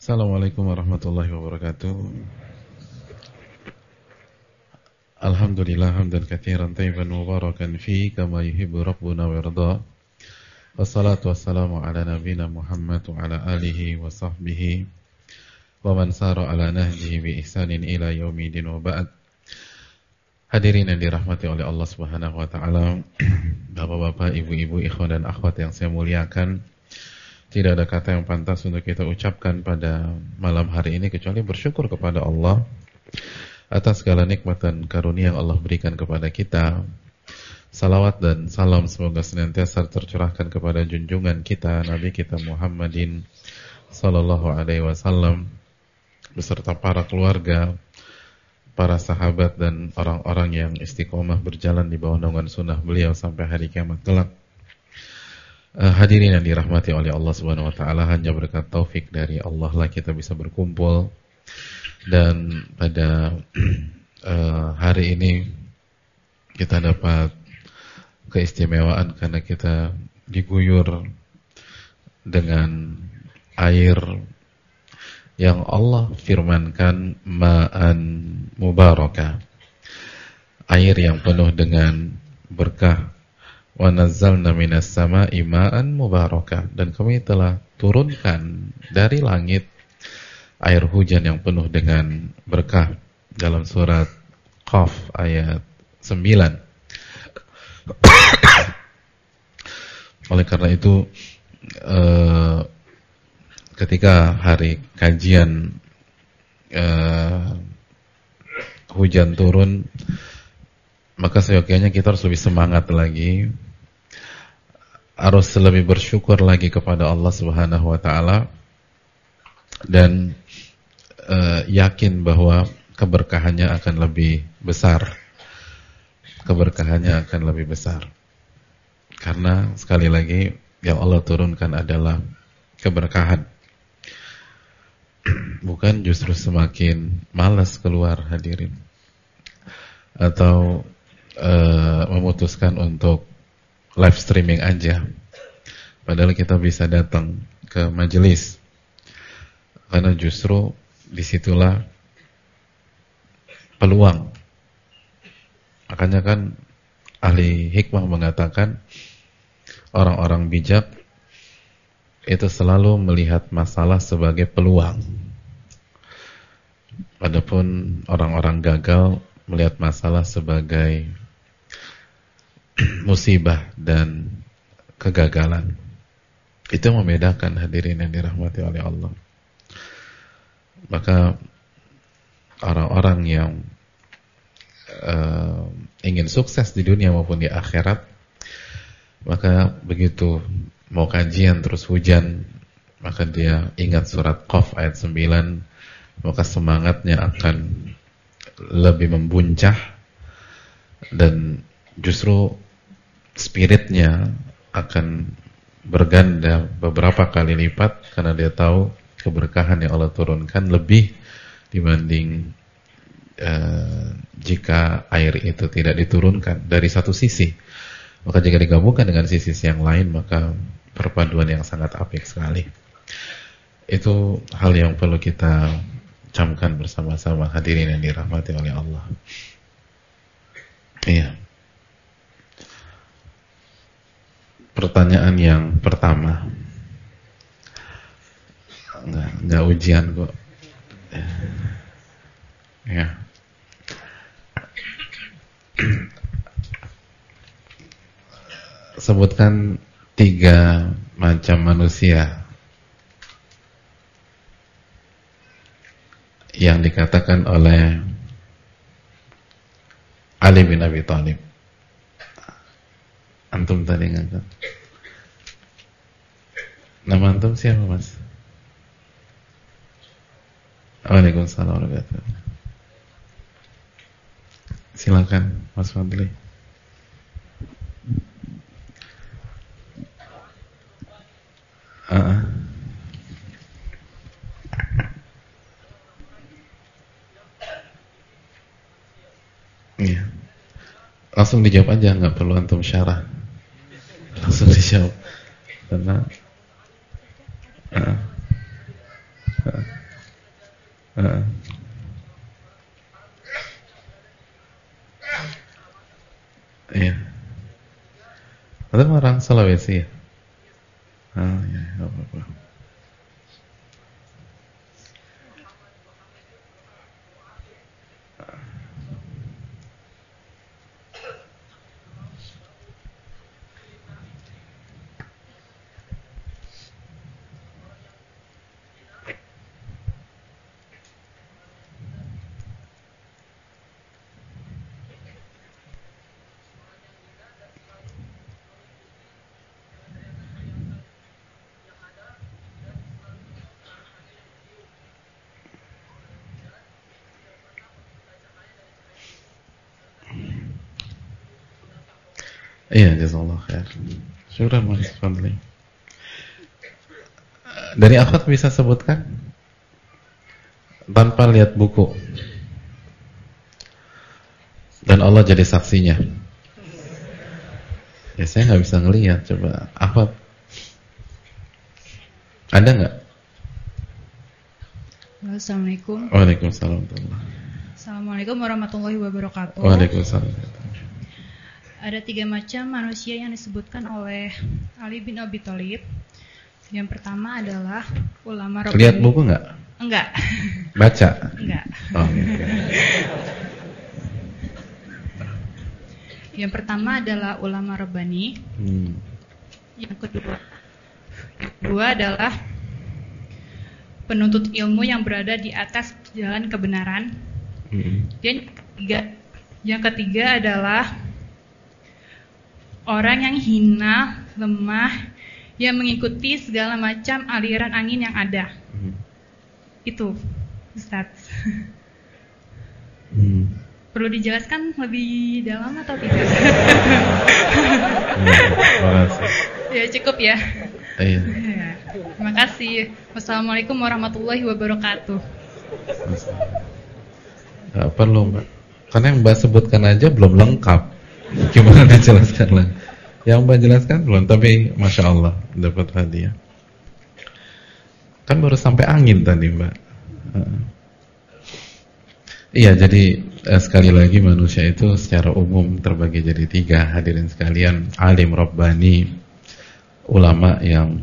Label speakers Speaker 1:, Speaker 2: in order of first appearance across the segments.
Speaker 1: Assalamualaikum warahmatullahi wabarakatuh. Alhamdulillah hamdan katsiran tayyiban mubarakan fi kama yuhibbu rabbuna wa yarda. Wassalatu wassalamu ala nabiyyina Muhammad wa ala alihi wa sahbihi wa man sara ala nahjihi bi ihsanin ila yaumidin wa ba'd. Hadirin yang dirahmati oleh Allah Subhanahu wa taala, Bapak-bapak, ibu-ibu, ikhwan dan akhwat yang saya muliakan. Tidak ada kata yang pantas untuk kita ucapkan pada malam hari ini kecuali bersyukur kepada Allah atas segala nikmat dan karunia yang Allah berikan kepada kita. Salawat dan salam semoga senantiasa tercurahkan kepada junjungan kita Nabi kita Muhammadin sallallahu alaihi wasallam beserta para keluarga, para sahabat dan orang-orang yang istiqomah berjalan di bawah naungan sunnah beliau sampai hari kiamat kelak. Hadirin yang dirahmati oleh Allah Subhanahu wa taala, hanya berkat taufik dari Allah lah kita bisa berkumpul. Dan pada hari ini kita dapat keistimewaan karena kita diguyur dengan air yang Allah firmankan ma'an mubarakah, air yang penuh dengan berkah. Wa nazzalna minas sama'i ma'an mubarakah, dan kami telah turunkan dari langit air hujan yang penuh dengan berkah, dalam surat Qaf ayat 9. Oleh karena itu ketika hari kajian hujan turun, maka seyogyanya kita harus lebih semangat lagi, harus lebih bersyukur lagi kepada Allah Subhanahu wa taala, dan yakin bahwa keberkahannya akan lebih besar. Keberkahannya akan lebih besar. Karena sekali lagi yang Allah turunkan adalah keberkahan. Bukan justru semakin malas keluar, hadirin, atau memutuskan untuk live streaming aja, padahal kita bisa datang ke majelis, karena justru disitulah peluang. Makanya kan ahli hikmah mengatakan orang-orang bijak itu selalu melihat masalah sebagai peluang, adapun orang-orang gagal melihat masalah sebagai musibah dan kegagalan. Itu membedakan, hadirin yang dirahmati oleh Allah. Maka orang-orang yang ingin sukses di dunia maupun di akhirat, maka begitu mau kajian terus hujan, maka dia ingat surat Qaf ayat 9, maka semangatnya akan lebih membuncah, dan justru spiritnya akan berganda beberapa kali lipat, karena dia tahu keberkahan yang Allah turunkan lebih dibanding jika air itu tidak diturunkan dari satu sisi. Maka jika digabungkan dengan sisi yang lain, maka perpaduan yang sangat apik sekali. Itu hal yang perlu kita camkan bersama-sama, hadirin yang dirahmati oleh Allah. Iya. Pertanyaan yang pertama, enggak ujian kok. Ya. Sebutkan 3 macam manusia yang dikatakan oleh Ali bin Abi Thalib. Antum tadi ngangkat. Nama antum siapa, Mas? Waalaikumsalam warahmatullahi wabarakatuh. Silakan, Mas Fadli. Iya. Langsung dijawab aja, nggak perlu antum syarah. Langsung dijawab. Karena Heeh. Iya. Atau orang Sulawesi ya? Oh iya, nggak apa-apa. Iya, jazakallah khair. Syukran Mas Fadli. Dari akhwat bisa sebutkan tanpa lihat buku. Dan Allah jadi saksinya. Ya saya nggak bisa ngelihat, coba akhwat. Ada nggak?
Speaker 2: Assalamualaikum.
Speaker 1: Waalaikumsalam.
Speaker 2: Assalamualaikum warahmatullahi wabarakatuh.
Speaker 1: Waalaikumsalam.
Speaker 2: Ada 3 macam manusia yang disebutkan oleh Ali bin Abi Thalib. Yang pertama adalah ulama Rabbani.
Speaker 1: Lihat buku nggak?
Speaker 2: Enggak.
Speaker 1: Baca?
Speaker 2: Enggak.
Speaker 1: Oh, gitu.
Speaker 2: Yang pertama adalah ulama Rabbani. Yang kedua adalah penuntut ilmu yang berada di atas jalan kebenaran. Dan yang ketiga adalah orang yang hina, lemah, yang mengikuti segala macam aliran angin yang ada. Itu, Ustaz. Perlu dijelaskan lebih dalam atau tidak? Ya cukup ya.
Speaker 1: Iya.
Speaker 2: Terima kasih. Wassalamualaikum warahmatullahi wabarakatuh.
Speaker 1: Gak perlu Mbak, karena yang Mbak sebutkan aja belum lengkap. Gimana dijelaskan lagi? Yang Mbak jelaskan belum, tapi Masya Allah dapat hadiah. Kan baru sampai angin tadi Mbak. Iya, jadi sekali lagi manusia itu secara umum terbagi jadi 3. Hadirin sekalian, alim Rabbani, ulama yang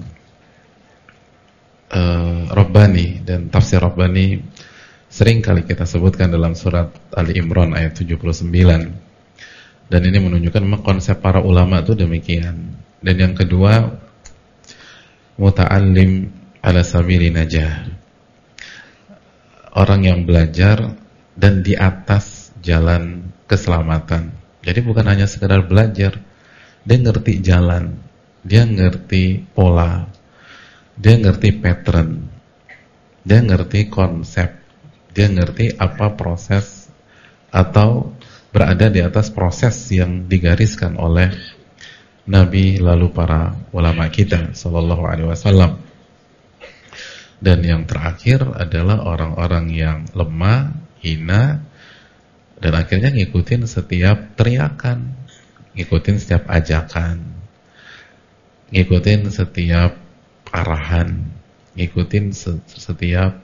Speaker 1: Rabbani. Dan tafsir Rabbani sering kali kita sebutkan dalam surat Ali Imran ayat 79. Dan ini menunjukkan memang konsep para ulama itu demikian. Dan yang kedua, muta'allim ala sabili najah, orang yang belajar dan di atas jalan keselamatan. Jadi bukan hanya sekedar belajar, dia ngerti jalan, dia ngerti pola, dia ngerti pattern, dia ngerti konsep, dia ngerti apa proses atau berada di atas proses yang digariskan oleh Nabi lalu para ulama kita sallallahu alaihi wasallam. Dan yang terakhir adalah orang-orang yang lemah, hina, dan akhirnya ngikutin setiap teriakan, ngikutin setiap ajakan, ngikutin setiap arahan, ngikutin setiap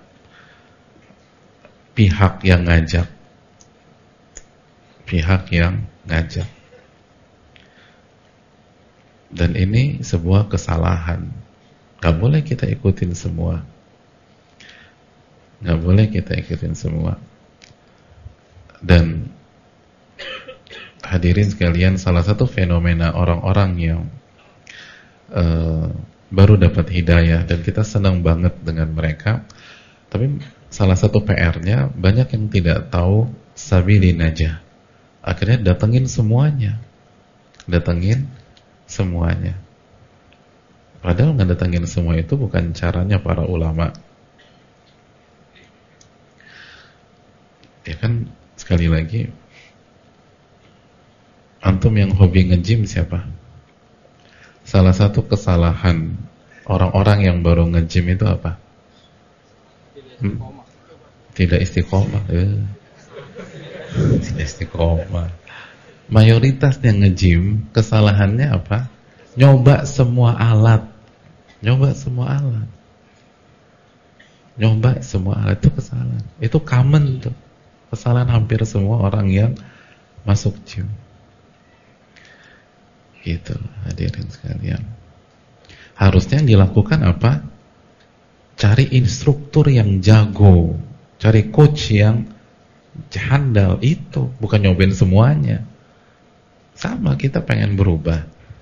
Speaker 1: pihak yang ngajak. Dan ini sebuah kesalahan. Gak boleh kita ikutin semua. Dan hadirin sekalian, salah satu fenomena orang-orang yang baru dapat hidayah, dan kita senang banget dengan mereka, tapi salah satu PR-nya banyak yang tidak tahu sabili najah. Akhirnya datengin semuanya. Padahal ngedatengin semua itu bukan caranya para ulama. Ya kan, sekali lagi, antum yang hobi nge-gym siapa? Salah satu kesalahan orang-orang yang baru nge-gym itu apa? Tidak istiqomah. Tidak istiqomah. Mayoritas yang nge-gym kesalahannya apa? Nyoba semua alat. Nyoba semua alat itu kesalahan. Itu common tuh. Kesalahan hampir semua orang yang masuk gym. Gitu, hadirin sekalian. Harusnya yang dilakukan apa? Cari instruktur yang jago, cari coach yang handal, itu bukan nyobain semuanya. Sama, kita pengen berubah,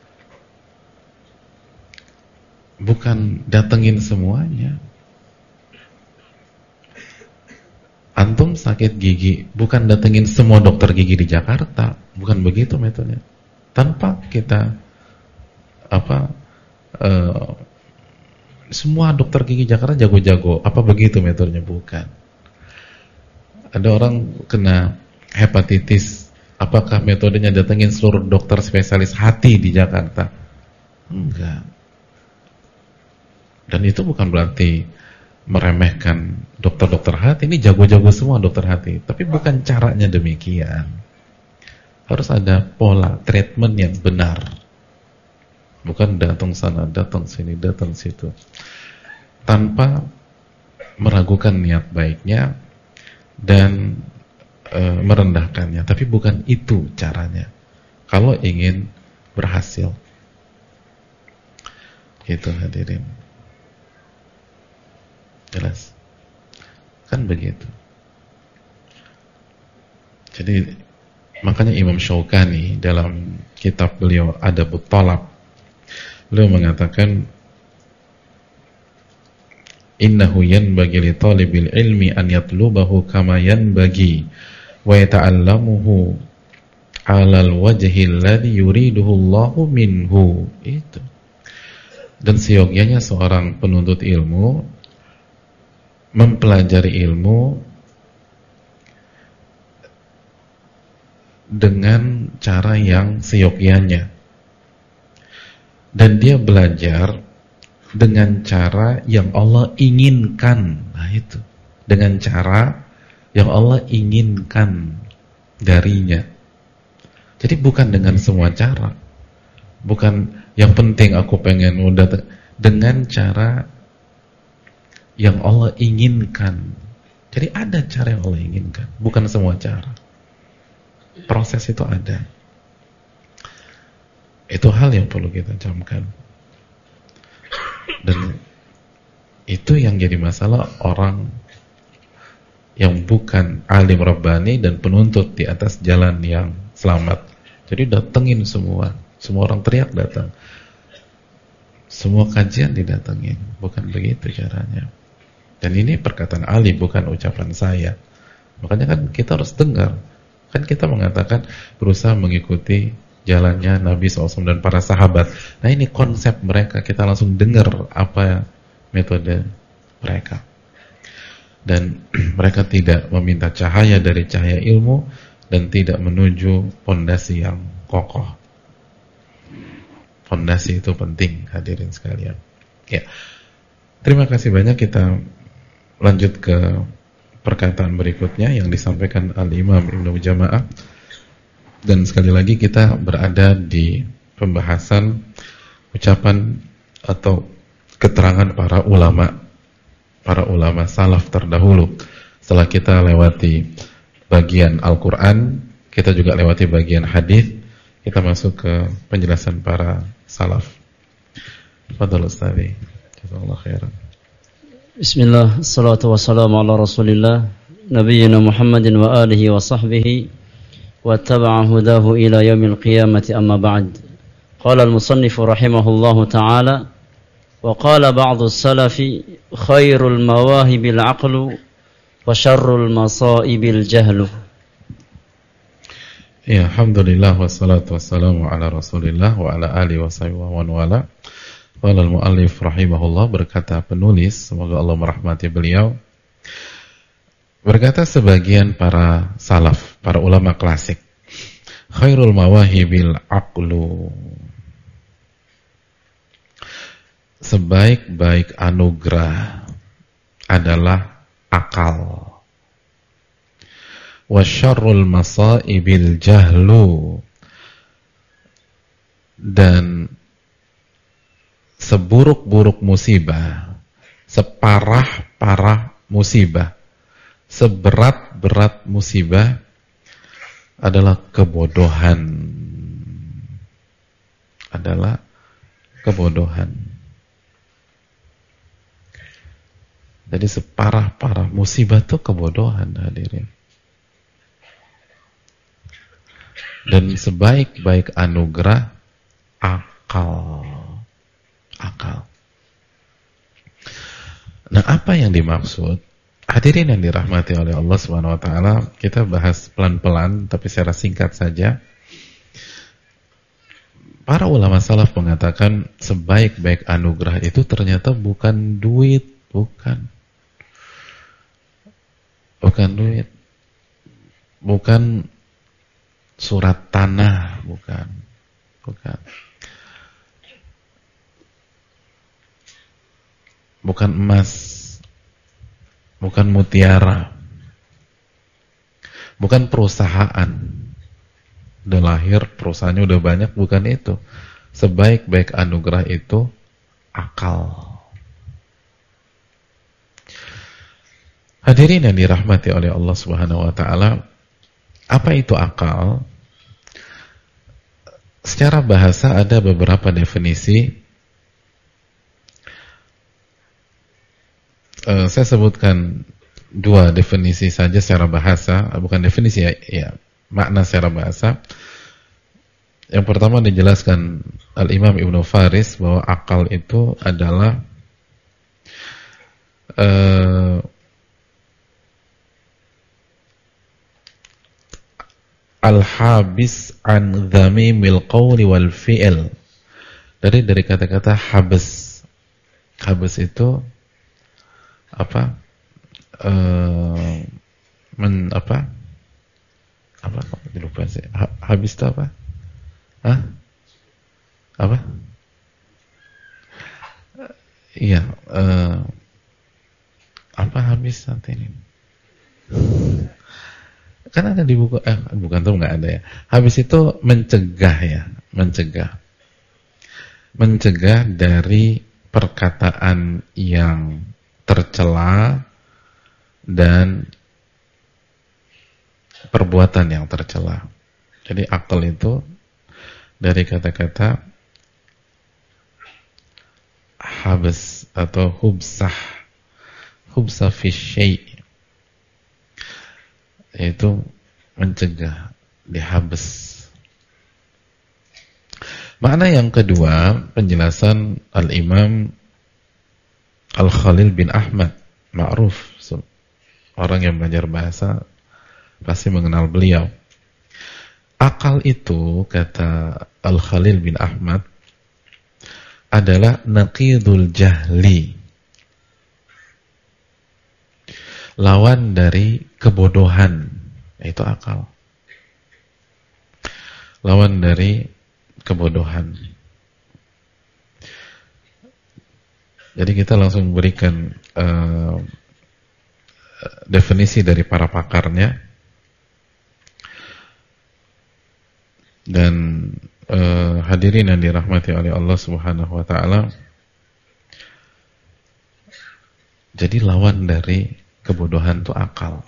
Speaker 1: bukan datengin semuanya. Antum sakit gigi, bukan datengin semua dokter gigi di Jakarta, bukan begitu metodenya. Tanpa kita semua dokter gigi Jakarta jago-jago, apa begitu metodenya? Bukan. Ada orang kena hepatitis, apakah metodenya datengin seluruh dokter spesialis hati di Jakarta? Enggak. Dan itu bukan berarti meremehkan dokter-dokter hati. Ini jago-jago semua dokter hati, tapi bukan caranya demikian. Harus ada pola treatment yang benar, bukan datang sana, datang sini, datang situ, tanpa meragukan niat baiknya dan merendahkannya. Tapi bukan itu caranya kalau ingin berhasil. Gitu hadirin. Jelas? Kan begitu. Jadi makanya Imam Syaukani dalam kitab beliau Adabut Thalab, beliau mengatakan, innahu yanbaghi li talibil ilmi an yatlubahu kama yanbaghi wa yata'allamuhu 'alal wajhi alladhi yuriduhu Allahu minhu. Itu. Dan seyogyanya seorang penuntut ilmu mempelajari ilmu dengan cara yang seyogyanya, dan dia belajar dengan cara yang Allah inginkan. Nah itu, dengan cara yang Allah inginkan darinya. Jadi bukan dengan semua cara, bukan yang penting aku pengen udah, dengan cara yang Allah inginkan. Jadi ada cara yang Allah inginkan, bukan semua cara. Proses itu ada. Itu hal yang perlu kita camkan. Dan itu yang jadi masalah orang yang bukan alim rabbani dan penuntut di atas jalan yang selamat. Jadi datengin semua orang teriak datang, semua kajian didatengin. Bukan begitu caranya. Dan ini perkataan Ali, bukan ucapan saya. Makanya kan kita harus dengar. Kan kita mengatakan berusaha mengikuti jalannya Nabi SAW dan para sahabat. Nah ini konsep mereka, kita langsung dengar apa metode mereka. Dan mereka tidak meminta cahaya dari cahaya ilmu dan tidak menuju fondasi yang kokoh. Fondasi itu penting, hadirin sekalian. Ya, terima kasih banyak. Kita lanjut ke perkataan berikutnya yang disampaikan Al-Imam Ibnu Jama'ah. Dan sekali lagi kita berada di pembahasan ucapan atau keterangan para ulama salaf terdahulu. Setelah kita lewati bagian Al-Quran, kita juga lewati bagian hadis, kita masuk ke penjelasan para salaf. Fadhal Ustazi, jazakallahu khairan.
Speaker 3: Bismillah, assalatu wassalamu ala rasulillah nabiyyina Muhammadin wa alihi wa sahbihi wa taba'a hudahu ila yaumil qiyamati, amma ba'd. Qala al-musannif rahimahullahu ta'ala, wa qala ba'du salafi khairul mawahibil aqlu wa syarrul masaibil jahlu.
Speaker 1: Ya, alhamdulillah wassalatu wassalamu ala rasulillah wa ala alihi wa sahbihi wa man wala. Qala al-muallif rahimahullah, berkata penulis, semoga Allah merahmati beliau, berkata sebagian para salaf, para ulama klasik, khairul mawahibil aqlu, sebaik-baik anugerah adalah akal. Wa syarrul masaibil jahlu, dan seburuk-buruk musibah, separah-parah musibah, seberat-berat musibah adalah kebodohan. Adalah kebodohan. Jadi separah-parah musibah itu kebodohan, hadirin. Dan sebaik-baik anugerah akal. Akal. Nah, apa yang dimaksud? Hadirin yang dirahmati oleh Allah Subhanahu wa taala, kita bahas pelan-pelan tapi secara singkat saja. Para ulama salaf mengatakan sebaik-baik anugerah itu ternyata bukan duit, bukan duit, bukan surat tanah, bukan emas, bukan mutiara, bukan perusahaan. Udah lahir, perusahaannya udah banyak, bukan itu. Sebaik-baik anugerah itu akal. Hadirin yang dirahmati oleh Allah Subhanahu wa taala, apa itu akal? Secara bahasa ada beberapa definisi. Saya sebutkan 2 definisi saja secara bahasa, bukan definisi ya, makna secara bahasa. Yang pertama dijelaskan Al-Imam Ibnu Faris bahwa akal itu adalah al-habis an dhamimil qawli wal fi'il. Dari kata-kata habis. Habis itu apa? Apa? Lupa sih. Habis itu apa? Apa? Iya, apa habis nanti ini? Kan ada di buku, bukan tuh nggak ada ya. Habis itu mencegah ya, mencegah dari perkataan yang tercela dan perbuatan yang tercela. Jadi akal itu dari kata-kata habs atau hubsah fi syai', yaitu mencegah, dihabs. Makna yang kedua, penjelasan Al-Imam Al-Khalil bin Ahmad, ma'ruf, orang yang belajar bahasa pasti mengenal beliau. Akal itu, kata Al-Khalil bin Ahmad, adalah naqidul jahli, lawan dari kebodohan, yaitu akal. Lawan dari kebodohan. Jadi kita langsung berikan definisi dari para pakarnya. Dan hadirin yang dirahmati oleh Allah Subhanahu wa taala, jadi lawan dari kebodohan itu akal.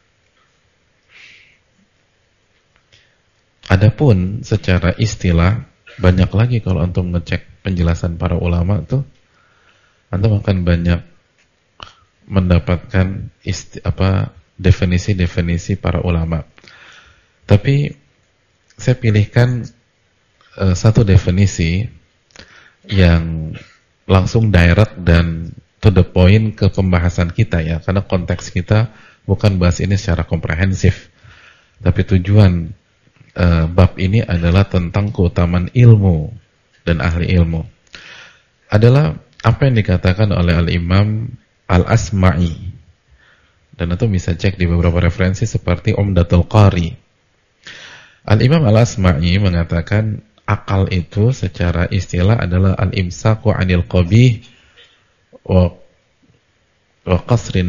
Speaker 1: Adapun secara istilah, banyak lagi kalau antum ngecek penjelasan para ulama tuh, antum akan banyak mendapatkan definisi-definisi para ulama. Tapi saya pilihkan satu definisi yang langsung direct dan to the point ke pembahasan kita ya, karena konteks kita bukan bahas ini secara komprehensif, tapi tujuan bab ini adalah tentang keutamaan ilmu dan ahli ilmu. Adalah apa yang dikatakan oleh Al-Imam Al-Asma'i, dan itu bisa cek di beberapa referensi seperti Umdatul Qari. Al-Imam Al-Asma'i mengatakan akal itu secara istilah adalah al-imsaku 'anil qabih wa qasrun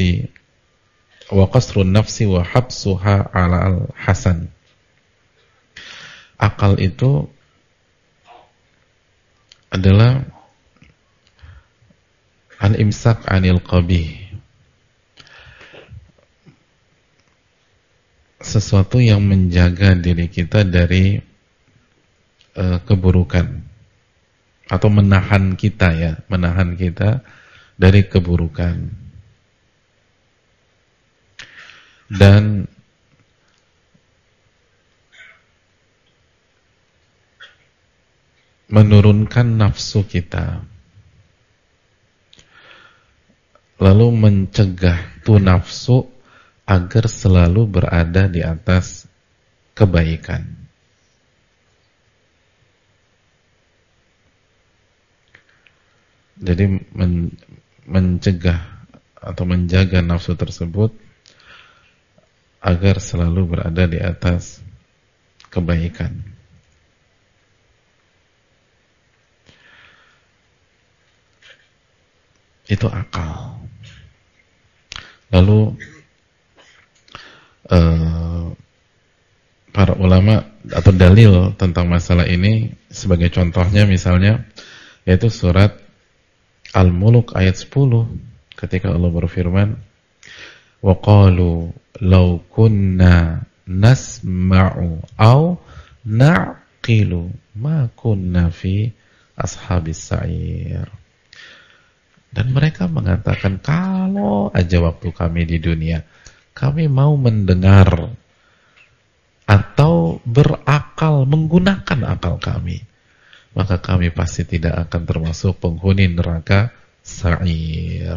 Speaker 1: nafsi wa habsuha 'ala al-hasan. Akal itu Al-imsak 'anil qabih. Sesuatu yang menjaga diri kita dari keburukan, atau menahan kita dari keburukan, dan menurunkan nafsu kita, lalu mencegah tuh nafsu agar selalu berada di atas kebaikan. Jadi mencegah atau menjaga nafsu tersebut agar selalu berada di atas kebaikan. Itu akal. Lalu para ulama atau dalil tentang masalah ini sebagai contohnya misalnya yaitu surat Al-Mulk ayat 10 ketika Allah berfirman, wa qalu law kunna nasma'u aw na'qilu ma kunna fi ashabis sa'ir. Dan mereka mengatakan, kalau aja waktu kami di dunia kami mau mendengar atau berakal, menggunakan akal kami, maka kami pasti tidak akan termasuk penghuni neraka sa'ir.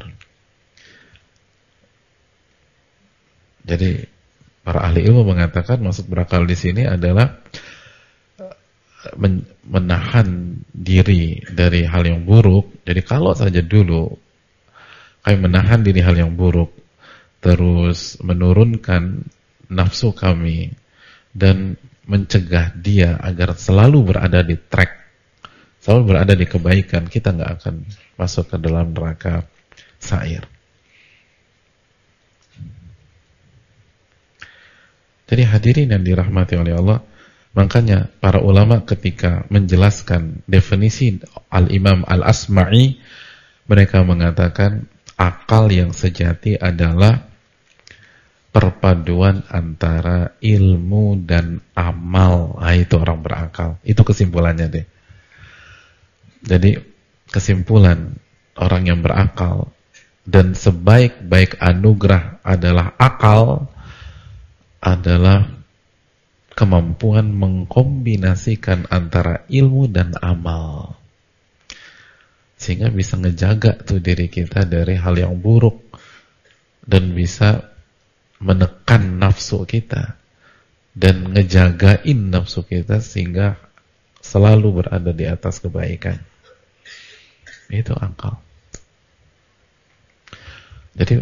Speaker 1: Jadi para ahli ilmu mengatakan maksud berakal di sini adalah menahan diri dari hal yang buruk. Jadi kalau saja dulu kami menahan diri hal yang buruk, terus menurunkan nafsu kami dan mencegah dia agar selalu berada di track, selalu berada di kebaikan, kita nggak akan masuk ke dalam neraka sa'ir. Jadi hadirin yang dirahmati oleh Allah, makanya para ulama ketika menjelaskan definisi Al-Imam Al-Asma'i, mereka mengatakan akal yang sejati adalah perpaduan antara ilmu dan amal. Nah, itu orang berakal. Itu kesimpulannya deh. Jadi kesimpulan orang yang berakal, dan sebaik-baik anugerah adalah akal, adalah kemampuan mengkombinasikan antara ilmu dan amal, sehingga bisa ngejaga tuh diri kita dari hal yang buruk dan bisa menekan nafsu kita dan ngejagain nafsu kita sehingga selalu berada di atas kebaikan. Itu akal. Jadi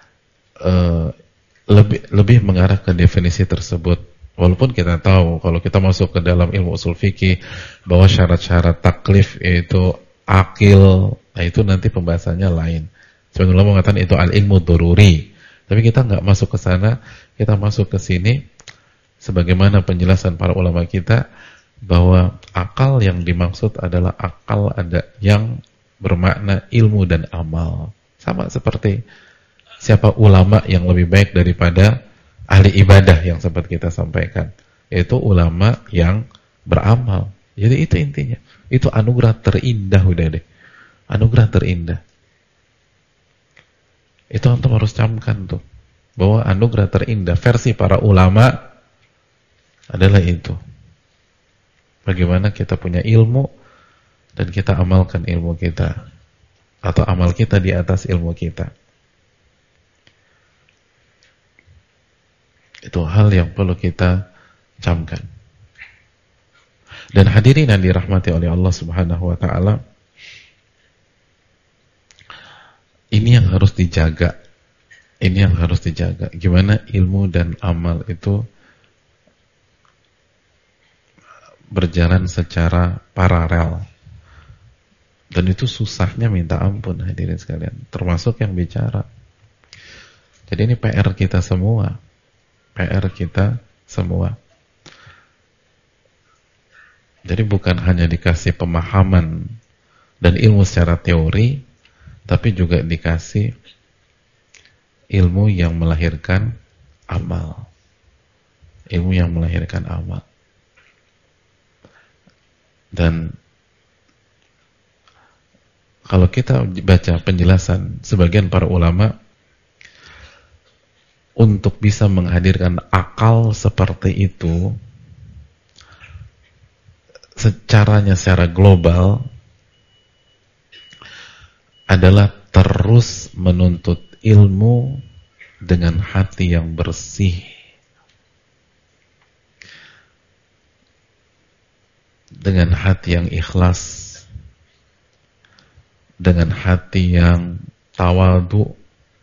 Speaker 1: lebih mengarah ke definisi tersebut. Walaupun kita tahu kalau kita masuk ke dalam ilmu usul fikih bahwa syarat-syarat taklif yaitu akil, nah itu nanti pembahasannya lain. Sebenarnya ulama mengatakan itu al-ilmu daruri. Tapi kita nggak masuk ke sana, kita masuk ke sini sebagaimana penjelasan para ulama kita bahwa akal yang dimaksud adalah akal ada yang bermakna ilmu dan amal. Sama seperti siapa ulama yang lebih baik daripada ahli ibadah yang sempat kita sampaikan, yaitu ulama yang beramal. Jadi itu intinya. Itu anugerah terindah udah deh. Anugerah terindah. Itu antum harus camkan tuh, bahwa anugerah terindah versi para ulama adalah itu. Bagaimana kita punya ilmu dan kita amalkan ilmu kita, atau amal kita di atas ilmu kita. Itu hal yang perlu kita camkan. Dan hadirin yang dirahmati oleh Allah Subhanahu wa taala, ini yang harus dijaga. Ini yang harus dijaga. Gimana ilmu dan amal itu berjalan secara paralel. Dan itu susahnya minta ampun hadirin sekalian, termasuk yang bicara. Jadi ini PR kita semua. PR kita semua. Jadi bukan hanya dikasih pemahaman dan ilmu secara teori, tapi juga dikasih ilmu yang melahirkan amal. Ilmu yang melahirkan amal. Dan kalau kita baca penjelasan sebagian para ulama, untuk bisa menghadirkan akal seperti itu secara global adalah terus menuntut ilmu dengan hati yang bersih, dengan hati yang ikhlas, dengan hati yang tawadhu.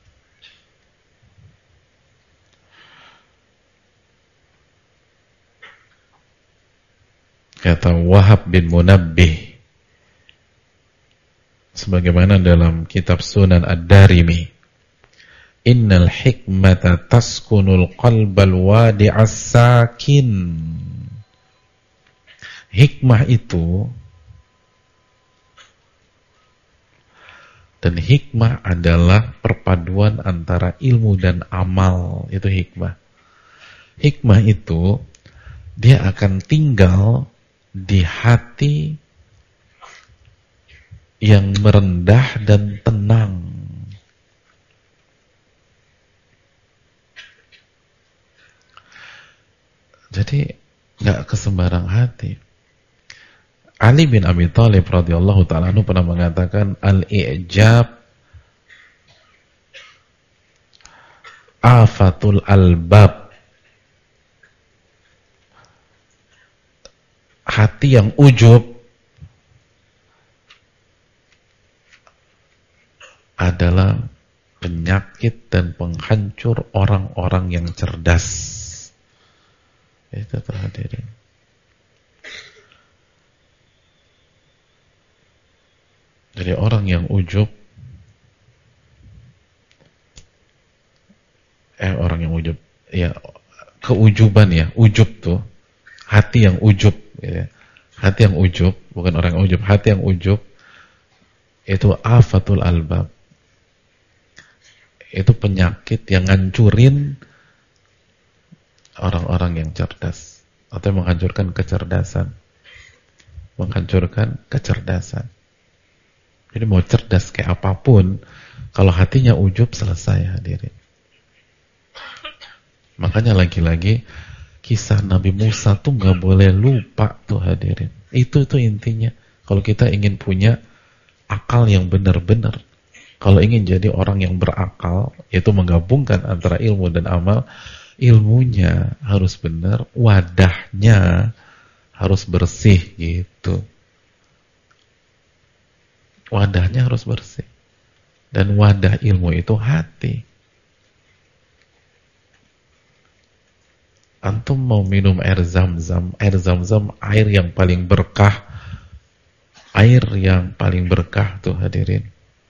Speaker 1: Kata Wahab bin Munabbih, sebagaimana dalam kitab Sunan Ad-Darimi, innal hikmata taskunul qalbal wadi'as sakin. Hikmah itu, dan hikmah adalah perpaduan antara ilmu dan amal. Itu hikmah. Hikmah itu dia akan tinggal di hati yang merendah dan tenang. Jadi nggak kesembarang hati. Ali bin Abi Thalib radhiyallahu ta'ala anhu pernah mengatakan, al-i'jab afatul albab. Hati yang ujub adalah penyakit dan penghancur orang-orang yang cerdas. Itu terhadirin. Jadi orang yang ujub, keujuban ya, ujub tuh, hati yang ujub, ya. Hati yang ujub, bukan orang yang ujub, hati yang ujub, itu afatul albab. Itu penyakit yang ngancurin orang-orang yang cerdas, atau menghancurkan kecerdasan. Menghancurkan kecerdasan. Jadi mau cerdas kayak apapun, kalau hatinya ujub, selesai hadirin. Makanya lagi-lagi kisah Nabi Musa tuh nggak boleh lupa tuh hadirin. Itu intinya. Kalau kita ingin punya akal yang benar-benar, kalau ingin jadi orang yang berakal, yaitu menggabungkan antara ilmu dan amal, ilmunya harus benar, wadahnya harus bersih gitu. Wadahnya harus bersih. Dan wadah ilmu itu hati. Antum mau minum air zam-zam, air yang paling berkah, air yang paling berkah tuh hadirin.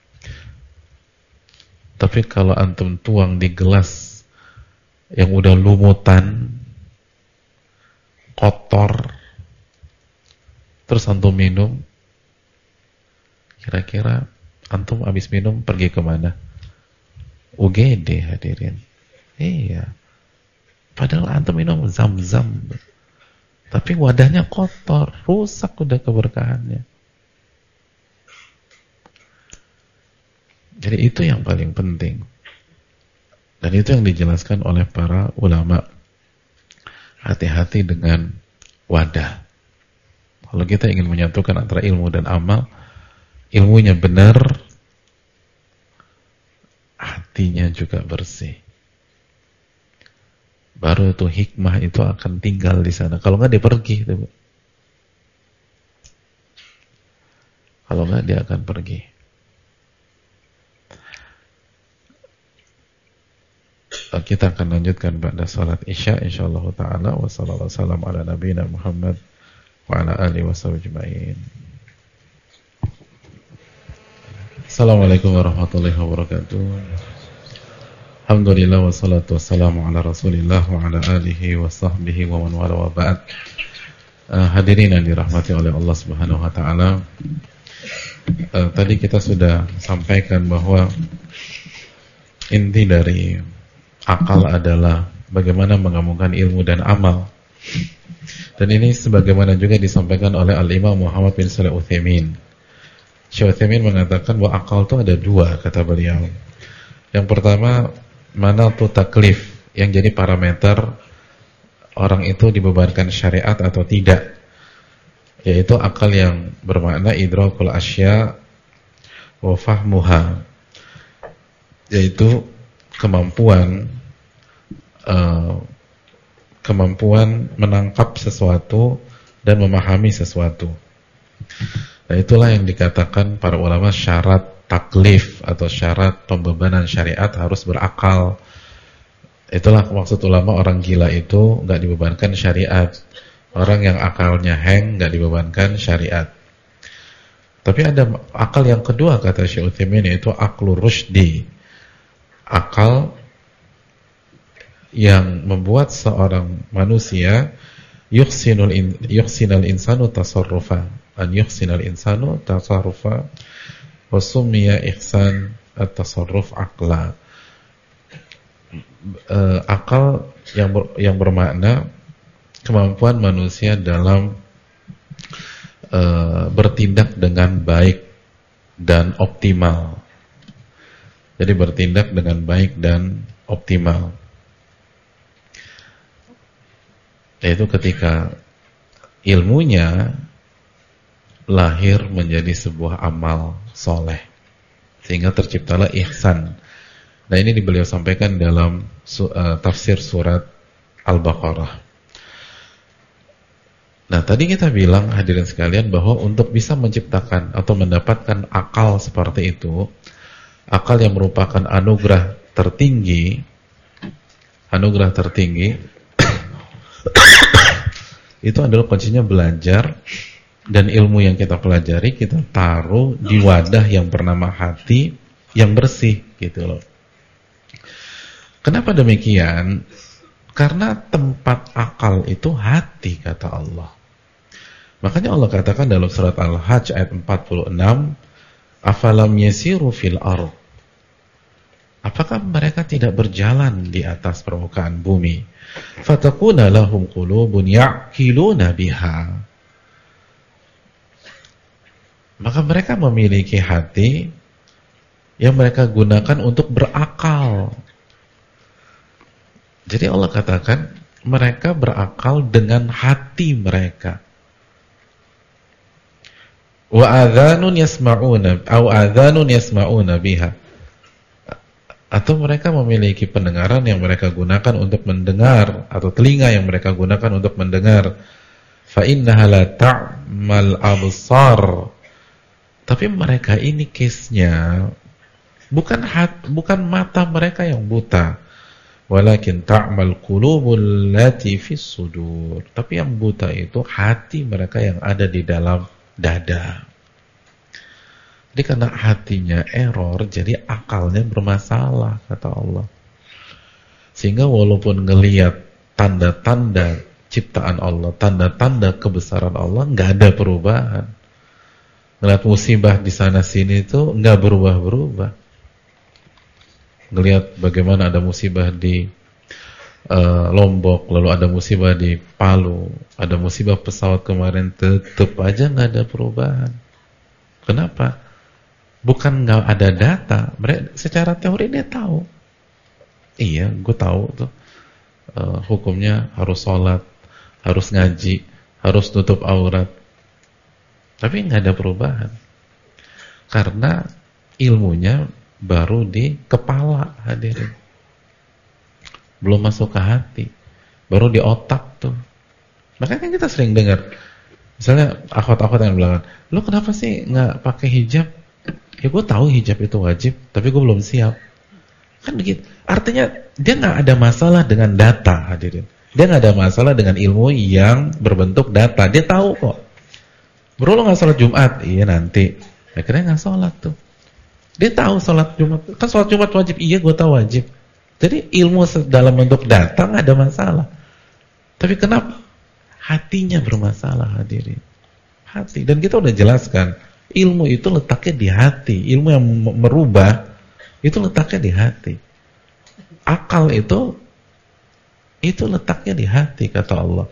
Speaker 1: Tapi kalau antum tuang di gelas yang udah lumutan, kotor, terus antum minum, kira-kira antum habis minum pergi kemana? UGD hadirin. Iya. Padahal antum minum zam-zam, tapi wadahnya kotor, rusak udah keberkahannya. Jadi itu yang paling penting. Dan itu yang dijelaskan oleh para ulama. Hati-hati dengan wadah. Kalau kita ingin menyatukan antara ilmu dan amal, ilmunya benar, hatinya juga bersih. Baru itu hikmah itu akan tinggal di sana. Kalau nggak dia pergi. Kalau nggak dia akan pergi. Kita akan lanjutkan pada salat Isya insyaallah taala. Wassalamualaikum ala nabiyina Muhammad wa ala alihi wasallam. Assalamualaikum warahmatullahi wabarakatuh. Alhamdulillah wassalatu wassalamu ala Rasulillah wa ala alihi wa sahbihi wa man wala wa ba'd. Hadirin yang dirahmati oleh Allah Subhanahu wa taala. tadi kita sudah sampaikan bahwa inti dari akal adalah bagaimana menggabungkan ilmu dan amal. Dan ini sebagaimana juga disampaikan oleh Al-Imam Muhammad bin Shalih Al-Utsaimin. Syekh Utsaimin mengatakan bahwa akal itu ada dua, kata beliau. Yang pertama, manatu taklif, yang jadi parameter orang itu dibebankan syariat atau tidak, yaitu akal yang bermakna idrakul asya wa fahmuha, yaitu kemampuan menangkap sesuatu dan memahami sesuatu. Nah, itulah yang dikatakan para ulama syarat taklif atau syarat pembebanan syariat harus berakal. Itulah maksud ulama, orang gila itu nggak dibebankan syariat. Orang yang akalnya hang nggak dibebankan syariat. Tapi ada akal yang kedua, kata Syekh Utsaimin, yaitu aklur rusydi. Akal yang membuat seorang manusia yuhsinal insanu tasarrufa, an yuhsinal insanu tasarrufa wa summiya ihsan at-tasarruf aqla. Akal yang bermakna kemampuan manusia dalam bertindak dengan baik dan optimal. Jadi bertindak dengan baik dan optimal, yaitu ketika ilmunya lahir menjadi sebuah amal soleh, sehingga terciptalah ihsan. Nah, ini beliau sampaikan dalam tafsir surat Al-Baqarah. Nah, tadi kita bilang, hadirin sekalian, bahwa untuk bisa menciptakan atau mendapatkan akal seperti itu, akal yang merupakan anugerah tertinggi itu adalah kuncinya belajar, dan ilmu yang kita pelajari kita taruh di wadah yang bernama hati yang bersih, gitu loh. Kenapa demikian? Karena tempat akal itu hati, kata Allah. Makanya Allah katakan dalam surat Al-Hajj ayat 46, afalam yasiru fil ardh, apakah mereka tidak berjalan di atas permukaan bumi, fatakuna lahum qulubun ya'qiluna biha, maka mereka memiliki hati yang mereka gunakan untuk berakal. Jadi Allah katakan mereka berakal dengan hati mereka. Wa adhanun yasma'una biha, atau mereka memiliki pendengaran yang mereka gunakan untuk mendengar, atau telinga yang mereka gunakan untuk mendengar. Fa innaha la ta'mal absar, tapi mereka ini case-nya bukan mata mereka yang buta, walakin ta'mal qulubul lati fis sudur, tapi yang buta itu hati mereka yang ada di dalam dada. Jadi karena hatinya error, jadi akalnya bermasalah, kata Allah. Sehingga walaupun ngelihat tanda-tanda ciptaan Allah, tanda-tanda kebesaran Allah, nggak ada perubahan. Ngelihat musibah di sana sini itu nggak berubah-berubah. Ngelihat bagaimana ada musibah di Lombok, lalu ada musibah di Palu, ada musibah pesawat kemarin, tetap aja nggak ada perubahan. Kenapa? Bukan nggak ada data, mereka secara teori dia tahu. Iya, gue tahu tuh hukumnya harus sholat, harus ngaji, harus tutup aurat, tapi nggak ada perubahan karena ilmunya baru di kepala, hadirin. Belum masuk ke hati, baru di otak tuh. Makanya kita sering dengar, misalnya akhwat-akhwat yang bilang, lu kenapa sih nggak pakai hijab? Ya gue tahu hijab itu wajib, tapi gue belum siap. Kan begitu. Artinya dia nggak ada masalah dengan data, hadirin. Dia nggak ada masalah dengan ilmu yang berbentuk data. Dia tahu kok. Bro, lo nggak sholat Jumat? Iya nanti. Akhirnya nggak sholat tuh. Dia tahu sholat Jumat. Kan sholat Jumat wajib. Iya gue tahu wajib. Jadi ilmu dalam bentuk data nggak ada masalah. Tapi kenapa hatinya bermasalah, hadirin? Hati. Dan kita udah jelaskan Ilmu itu letaknya di hati. Ilmu yang merubah itu letaknya di hati. Akal itu letaknya di hati, kata Allah.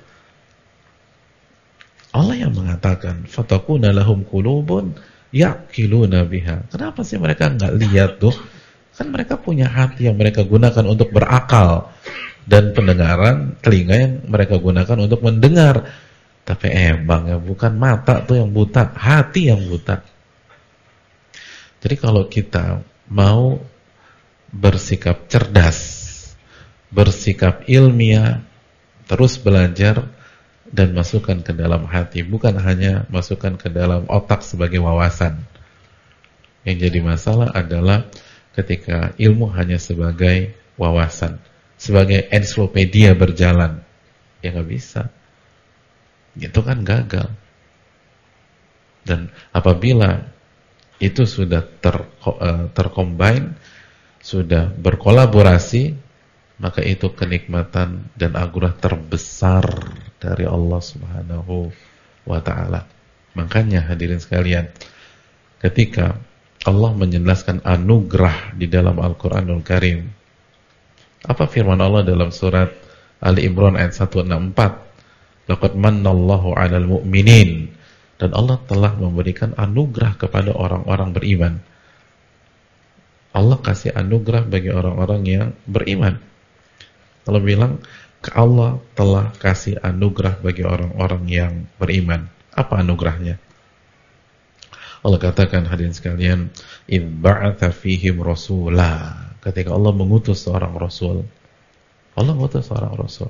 Speaker 1: Allah yang mengatakan, fatakuna lahum qulubun yaqiluna biha. Kenapa sih mereka nggak lihat tuh? Kan mereka punya hati yang mereka gunakan untuk berakal, dan pendengaran, telinga yang mereka gunakan untuk mendengar. Tapi emang ya, bukan mata tuh yang buta, hati yang buta. Jadi kalau kita mau bersikap cerdas, bersikap ilmiah, terus belajar dan masukkan ke dalam hati, bukan hanya masukkan ke dalam otak sebagai wawasan. Yang jadi masalah adalah ketika ilmu hanya sebagai wawasan, sebagai ensiklopedia berjalan, ya nggak bisa. Itu kan gagal. Dan apabila itu sudah tercombine, sudah berkolaborasi, maka itu kenikmatan dan anugerah terbesar dari Allah Subhanahu wa ta'ala. Makanya hadirin sekalian, ketika Allah menjelaskan anugerah di dalam Al-Quranul Karim, apa firman Allah dalam surat Ali Imran ayat 164? Laqad mannallahu 'alal mu'minin. Dan Allah telah memberikan anugerah kepada orang-orang beriman. Allah kasih anugerah bagi orang-orang yang beriman. Allah bilang, Allah telah kasih anugerah bagi orang-orang yang beriman. Apa anugerahnya? Allah katakan, hadirin sekalian, idz ba'atsa fihim rasula. Ketika Allah mengutus seorang rasul. Allah mengutus seorang rasul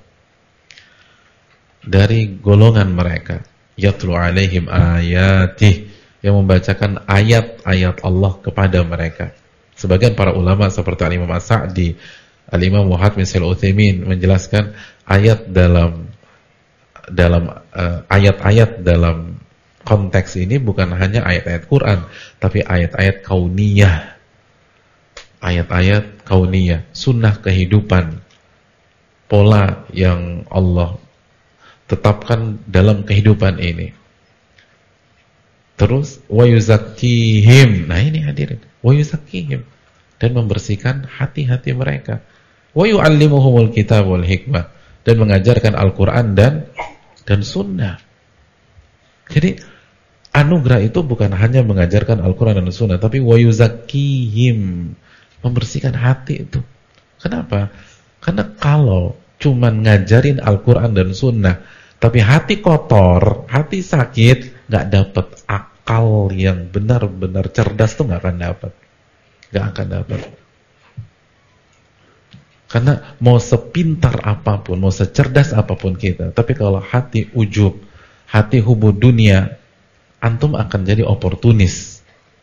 Speaker 1: dari golongan mereka, yatlu alaihim ayatih, yang membacakan ayat-ayat Allah kepada mereka. Sebagian para ulama seperti Al-Imam As-Sa'di, Al-Imam Muhammad bin Shalih Al-Utsaimin menjelaskan ayat ayat-ayat dalam konteks ini bukan hanya ayat-ayat Quran, tapi ayat-ayat kauniyah. Ayat-ayat kauniyah, sunnah kehidupan, pola yang Allah tetapkan dalam kehidupan ini. Terus wa yuzakkihim. Nah ini hadirin, wa yuzakkihim, dan membersihkan hati-hati mereka. Wa yu'allimuhumul kitab wal hikmah, dan mengajarkan Al-Qur'an dan sunnah. Jadi anugerah itu bukan hanya mengajarkan Al-Qur'an dan sunnah, tapi wa yuzakkihim, membersihkan hati itu. Kenapa? Karena kalau cuman ngajarin Al-Quran dan Sunnah, tapi hati kotor, hati sakit, gak dapat akal yang benar-benar cerdas tuh gak akan dapat. Gak akan dapat. Karena mau sepintar apapun, mau secerdas apapun kita, tapi kalau hati ujub, hati hubud dunia, antum akan jadi oportunis.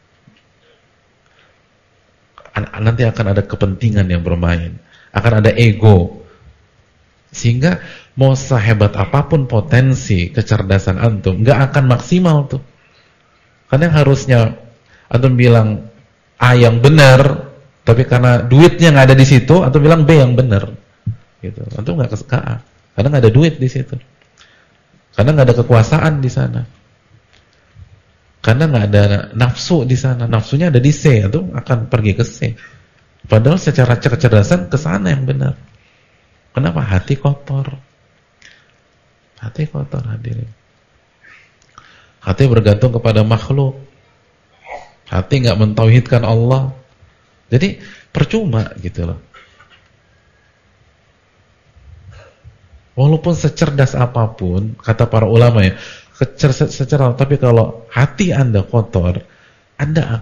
Speaker 1: Nanti akan ada kepentingan yang bermain, akan ada ego. Sehingga mau sehebat apapun potensi kecerdasan antum, gak akan maksimal tuh. Karena harusnya antum bilang A yang benar, tapi karena duitnya nggak ada di situ, antum bilang B yang benar. Gitu. Antum nggak ke A, karena nggak ada duit di situ. Karena nggak ada kekuasaan di sana. Karena nggak ada nafsu di sana, nafsunya ada di C, antum akan pergi ke C. Padahal secara kecerdasan ke sana yang benar. Kenapa? Hati kotor. Hati kotor, hadirin. Hati bergantung kepada makhluk. Hati nggak mentauhidkan Allah. Jadi percuma gitu loh. Walaupun secerdas apapun, kata para ulama ya, secara, tapi kalau hati Anda kotor, Anda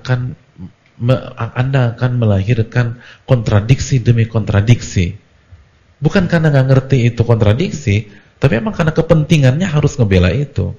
Speaker 1: akan melahirkan kontradiksi demi kontradiksi. Bukan karena nggak ngerti itu kontradiksi, tapi emang karena kepentingannya harus ngebela itu.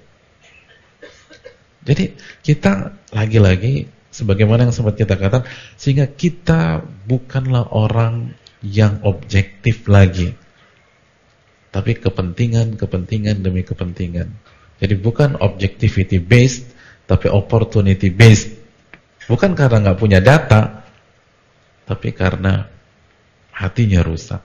Speaker 1: Jadi kita lagi-lagi, sebagaimana yang sempat kita katakan, sehingga kita bukanlah orang yang objektif lagi, tapi kepentingan demi kepentingan. Jadi bukan objectivity based, tapi opportunity based. Bukan karena nggak punya data, tapi karena hatinya rusak.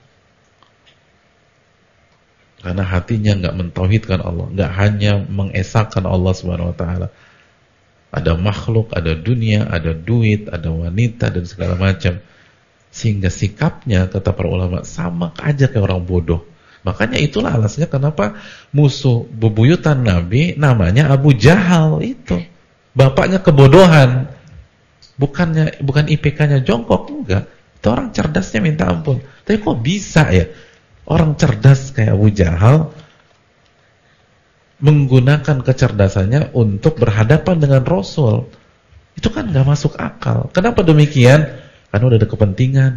Speaker 1: Karena hatinya nggak mentauhidkan Allah, nggak hanya mengesahkan Allah Subhanahu Wa Taala, ada makhluk, ada dunia, ada duit, ada wanita, dan segala macam. Sehingga sikapnya, kata para ulama, sama aja kayak orang bodoh. Makanya itulah alasannya kenapa musuh bebuyutan Nabi namanya Abu Jahal itu. Bapaknya kebodohan. Bukan IPK-nya jongkok, enggak. Itu orang cerdasnya minta ampun. Tapi kok bisa ya orang cerdas kayak Abu Jahal menggunakan kecerdasannya untuk berhadapan dengan Rasul? Itu kan nggak masuk akal. Kenapa demikian? Karena udah ada kepentingan,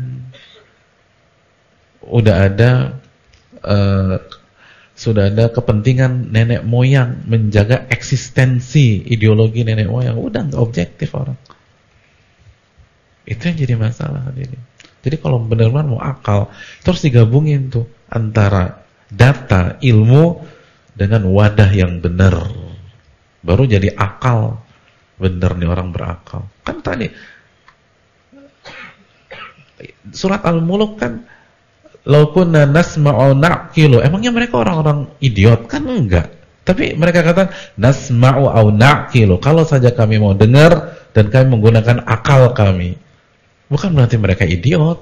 Speaker 1: sudah ada kepentingan nenek moyang menjaga eksistensi ideologi nenek moyang. Udah nggak objektif orang. Itu yang jadi masalah ini. Jadi kalau benar-benar mau akal, terus digabungin tuh antara data, ilmu dengan wadah yang benar. Baru jadi akal. Benar nih orang berakal. Kan tadi surat Al-Mulk kan law kunna nasma'u na'qilu. Emangnya mereka orang-orang idiot? Kan enggak. Tapi mereka kata nasma'u au na'qilu. Kalau saja kami mau dengar dan kami menggunakan akal kami. Bukan berarti mereka idiot.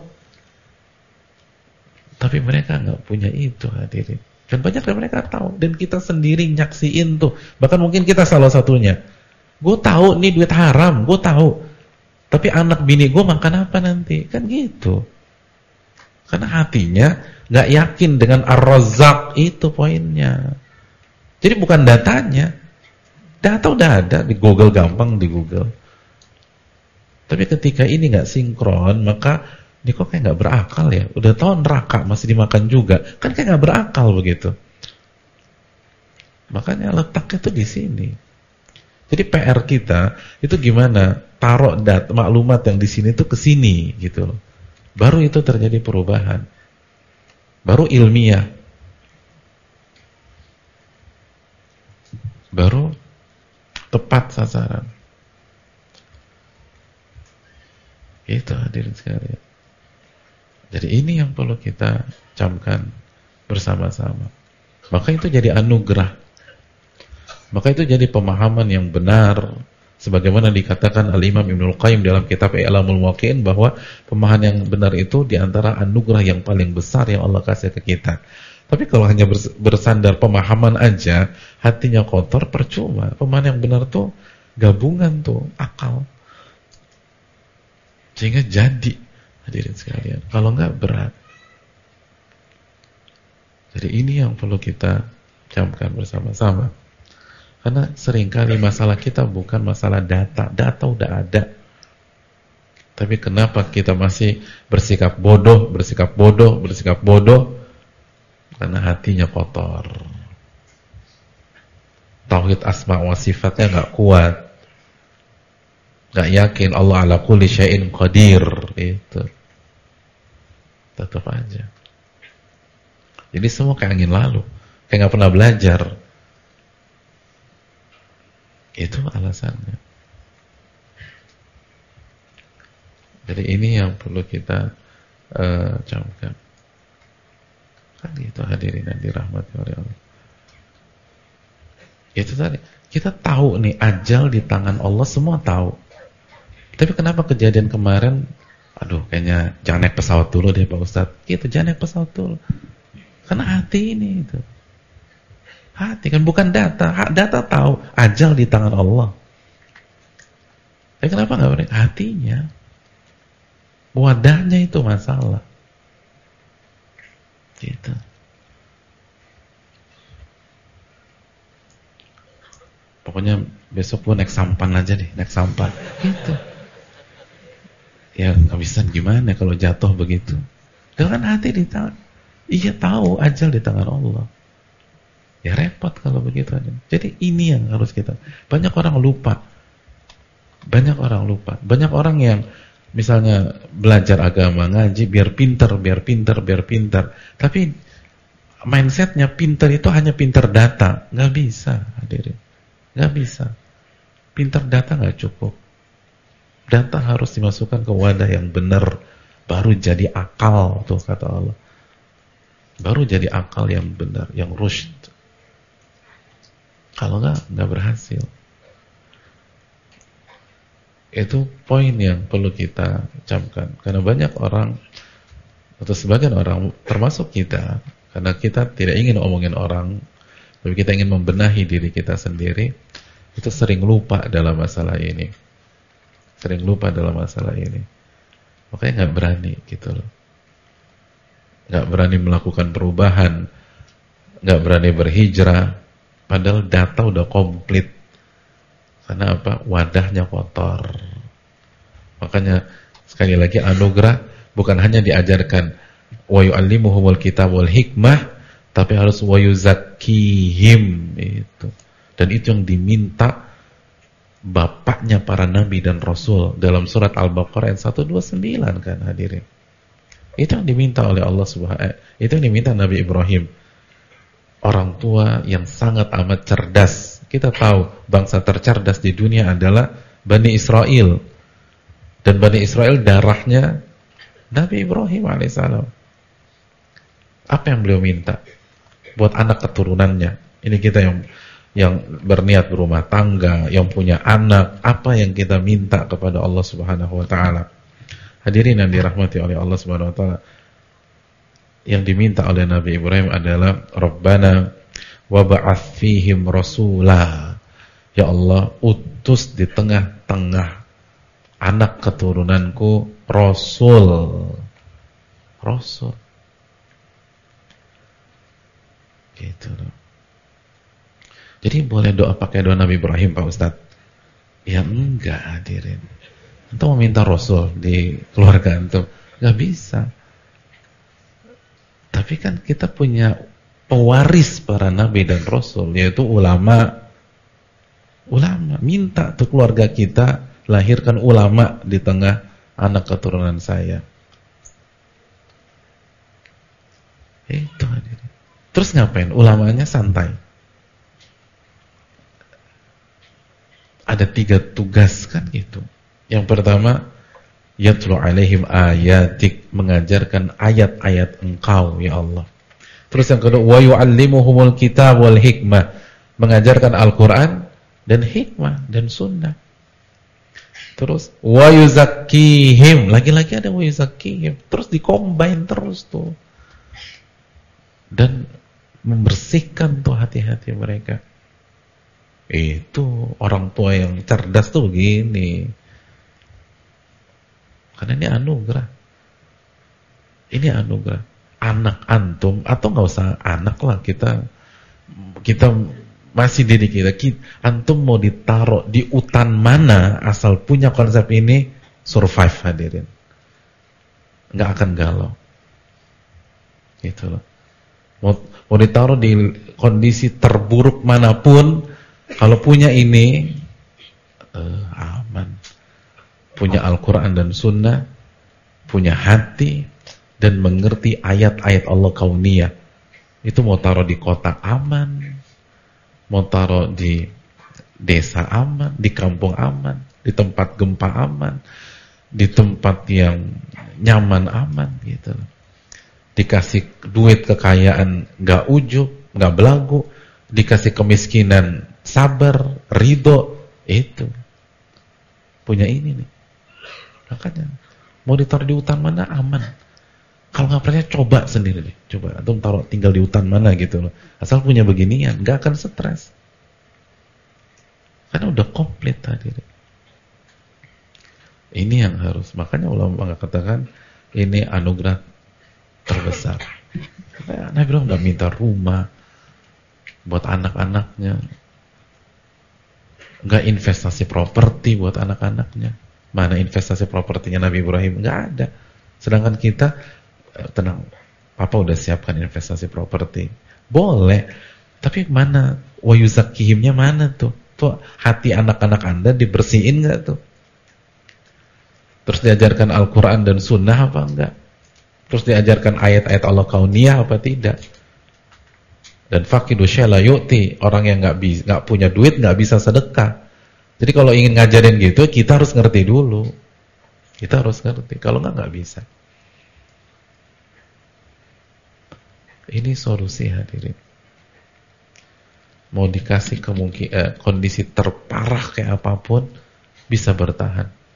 Speaker 1: Tapi mereka enggak punya itu, hadirin. Dan banyak dari mereka tahu. Dan kita sendiri nyaksiin tuh. Bahkan mungkin kita salah satunya. Gue tahu nih duit haram, gue tahu. Tapi anak bini gue makan apa nanti? Kan gitu. Karena hatinya nggak yakin dengan Ar-Razzaq, itu poinnya. Jadi bukan datanya. Data udah ada di Google, gampang di Google. Tapi ketika ini nggak sinkron, maka ini kok kayak nggak berakal ya. Udah tahu neraka masih dimakan juga, kan kayak nggak berakal begitu. Makanya letaknya tuh di sini. Jadi PR kita itu gimana? Taruh maklumat yang di sini tuh ke sini gitu loh. Baru itu terjadi perubahan. Baru ilmiah. Baru tepat sasaran. Itu hadirin sekalian. Jadi ini yang perlu kita camkan bersama-sama. Maka itu jadi anugerah. Maka itu jadi pemahaman yang benar. Sebagaimana dikatakan Al-Imam Ibnul Qayyim dalam kitab I'lamul Muwaqqi'in, bahwa pemahaman yang benar itu diantara anugerah yang paling besar yang Allah kasih ke kita. Tapi kalau hanya bersandar pemahaman aja, hatinya kotor, percuma. Pemahaman yang benar tuh gabungan tuh akal. Sehingga jadi, hadirin sekalian. Kalau enggak berat. Jadi ini yang perlu kita camkan bersama-sama. Karena seringkali masalah kita bukan masalah data. Data udah ada. Tapi kenapa kita masih bersikap bodoh? Karena hatinya kotor. Tauhid asma wa sifatnya enggak kuat. Enggak yakin Allah ala kulli syai'in qadir. Itu. Tetap aja. Jadi semua kayak angin lalu. Kayak enggak pernah belajar. Itu alasannya. Jadi ini yang perlu kita camkan. Kan gitu hadirin yang dirahmati oleh Allah. Itu tadi. Kita tahu nih ajal di tangan Allah, semua tahu. Tapi kenapa kejadian kemarin, aduh kayaknya jangan naik pesawat dulu deh Pak Ustadz. Gitu, jangan naik pesawat dulu. Karena hati ini itu. Hati kan bukan data. Data tahu ajal di tangan Allah. Tapi kenapa nggak boleh? Hatinya. Wadahnya itu masalah. Gitu. Pokoknya besok gue naik sampan aja deh, naik sampan. Gitu. Ya nggak bisa gimana kalau jatuh begitu. Dengan hati di tangan. Iya tahu ajal di tangan Allah. Ya repot kalau begitu aja. Jadi ini yang harus kita. Banyak orang lupa. Banyak orang yang misalnya belajar agama, ngaji biar pinter. Tapi mindsetnya pinter itu hanya pinter data. Nggak bisa, hadirin. Nggak bisa. Pinter data nggak cukup. Data harus dimasukkan ke wadah yang benar, baru jadi akal tuh kata Allah. Baru jadi akal yang benar, yang rusyd. Kalau nggak berhasil. Itu poin yang perlu kita camkan. Karena banyak orang, atau sebagian orang, termasuk kita, karena kita tidak ingin omongin orang, tapi kita ingin membenahi diri kita sendiri, itu sering lupa dalam masalah ini. Sering lupa dalam masalah ini. Makanya nggak berani gitu loh. Nggak berani melakukan perubahan, nggak berani berhijrah, padahal data udah komplit. Karena apa? Wadahnya kotor. Makanya sekali lagi anugerah bukan hanya diajarkan wa yu'allimuhumul kitab wal hikmah, tapi harus wa yuzakkihim itu. Dan itu yang diminta bapaknya para nabi dan rasul dalam surat Al-Baqarah ayat 129 kan hadirin. Itu yang diminta oleh Allah Subhanahu, itu yang diminta Nabi Ibrahim. Orang tua yang sangat amat cerdas. Kita tahu bangsa tercerdas di dunia adalah Bani Israel. Dan Bani Israel darahnya Nabi Ibrahim alaihissalam. Apa yang beliau minta? Buat anak keturunannya. Ini kita yang berniat berumah tangga, yang punya anak, apa yang kita minta kepada Allah Subhanahu wa taala? Hadirin yang dirahmati oleh Allah Subhanahu wa taala. Yang diminta oleh Nabi Ibrahim adalah Rabbana wa ba'ath fihim rasula. Ya Allah, utus di tengah-tengah anak keturunanku rasul. Rasul. Gitu loh. Jadi boleh doa pakai doa Nabi Ibrahim Pak Ustadz? Ya enggak hadirin. Antum meminta rasul di keluarga antum, enggak bisa. Tapi kan kita punya pewaris para nabi dan rasul, yaitu ulama. Ulama, minta tuh keluarga kita lahirkan ulama di tengah anak keturunan saya. Itu hadirin. Terus ngapain? Ulamanya santai. Ada 3 tugas kan gitu. Yang pertama, yatlu alaihim ayatik, mengajarkan ayat-ayat engkau ya Allah. Terus yang kedua, wa yu'allimuhumul kitab wal hikmah, mengajarkan Al-Quran dan hikmah dan sunnah. Terus wa yuzakkihim, lagi-lagi ada wa yuzakkihim, terus dikombine terus tuh. Dan membersihkan tuh hati-hati mereka. Itu orang tua yang cerdas tuh begini. Karena ini anugerah. Ini anugerah. Anak antum, atau nggak usah anak lah, kita masih diri kita. Antum mau ditaruh di utan mana, asal punya konsep ini, survive hadirin. Nggak akan galau. Gitu loh. Mau ditaruh di kondisi terburuk manapun, kalau punya ini aman. Punya Al-Quran dan Sunnah, punya hati, dan mengerti ayat-ayat Allah kauniyah. Itu mau taruh di kota aman, mau taruh di desa aman, di kampung aman, di tempat gempa aman, di tempat yang nyaman aman gitu. Dikasih duit kekayaan gak ujub, gak belagu, dikasih kemiskinan sabar, ridho, itu punya ini nih. Makanya mau ditaruh di hutan mana aman. Kalau nggak percaya coba sendiri deh, coba atau taruh tinggal di hutan mana gitu loh. Asal punya beginian, nggak akan stres. Karena udah komplit tadi. Ini yang harus. Makanya ulama katakan ini anugerah terbesar. Nabi Ibrahim nggak minta rumah buat anak-anaknya, nggak investasi properti buat anak-anaknya. Mana investasi propertinya Nabi Ibrahim? Nggak ada. Sedangkan kita, tenang, Papa udah siapkan investasi properti. Boleh, tapi mana wa yuzakkihimnya mana tuh? Tuh hati anak-anak Anda dibersihin nggak tuh? Terus diajarkan Al-Quran dan Sunnah apa enggak? Terus diajarkan ayat-ayat Allah kauniyah apa tidak? Dan faqidu syai' la yu'ti, orang yang nggak punya duit nggak bisa sedekah. Jadi kalau ingin ngajarin gitu, kita harus ngerti dulu. Kita harus ngerti. Kalau nggak bisa. Ini solusi hadirin. Mau dikasih kondisi terparah kayak apapun, bisa bertahan.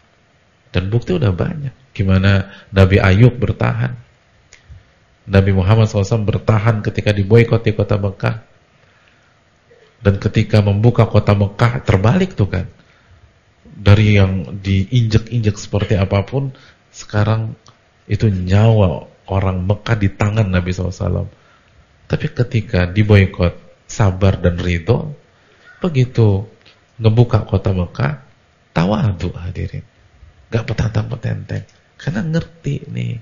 Speaker 1: Dan bukti udah banyak. Gimana Nabi Ayub bertahan. Nabi Muhammad SAW bertahan ketika diboikot di kota Mekah. Dan ketika membuka kota Mekah, terbalik tuh kan. Dari yang diinjek-injek seperti apapun, sekarang itu nyawa orang Mekah di tangan Nabi SAW. Tapi ketika diboikot, sabar dan ridho, begitu ngebuka kota Mekah, tawadhu hadirin. Gak petantang-petenteng. Karena ngerti nih.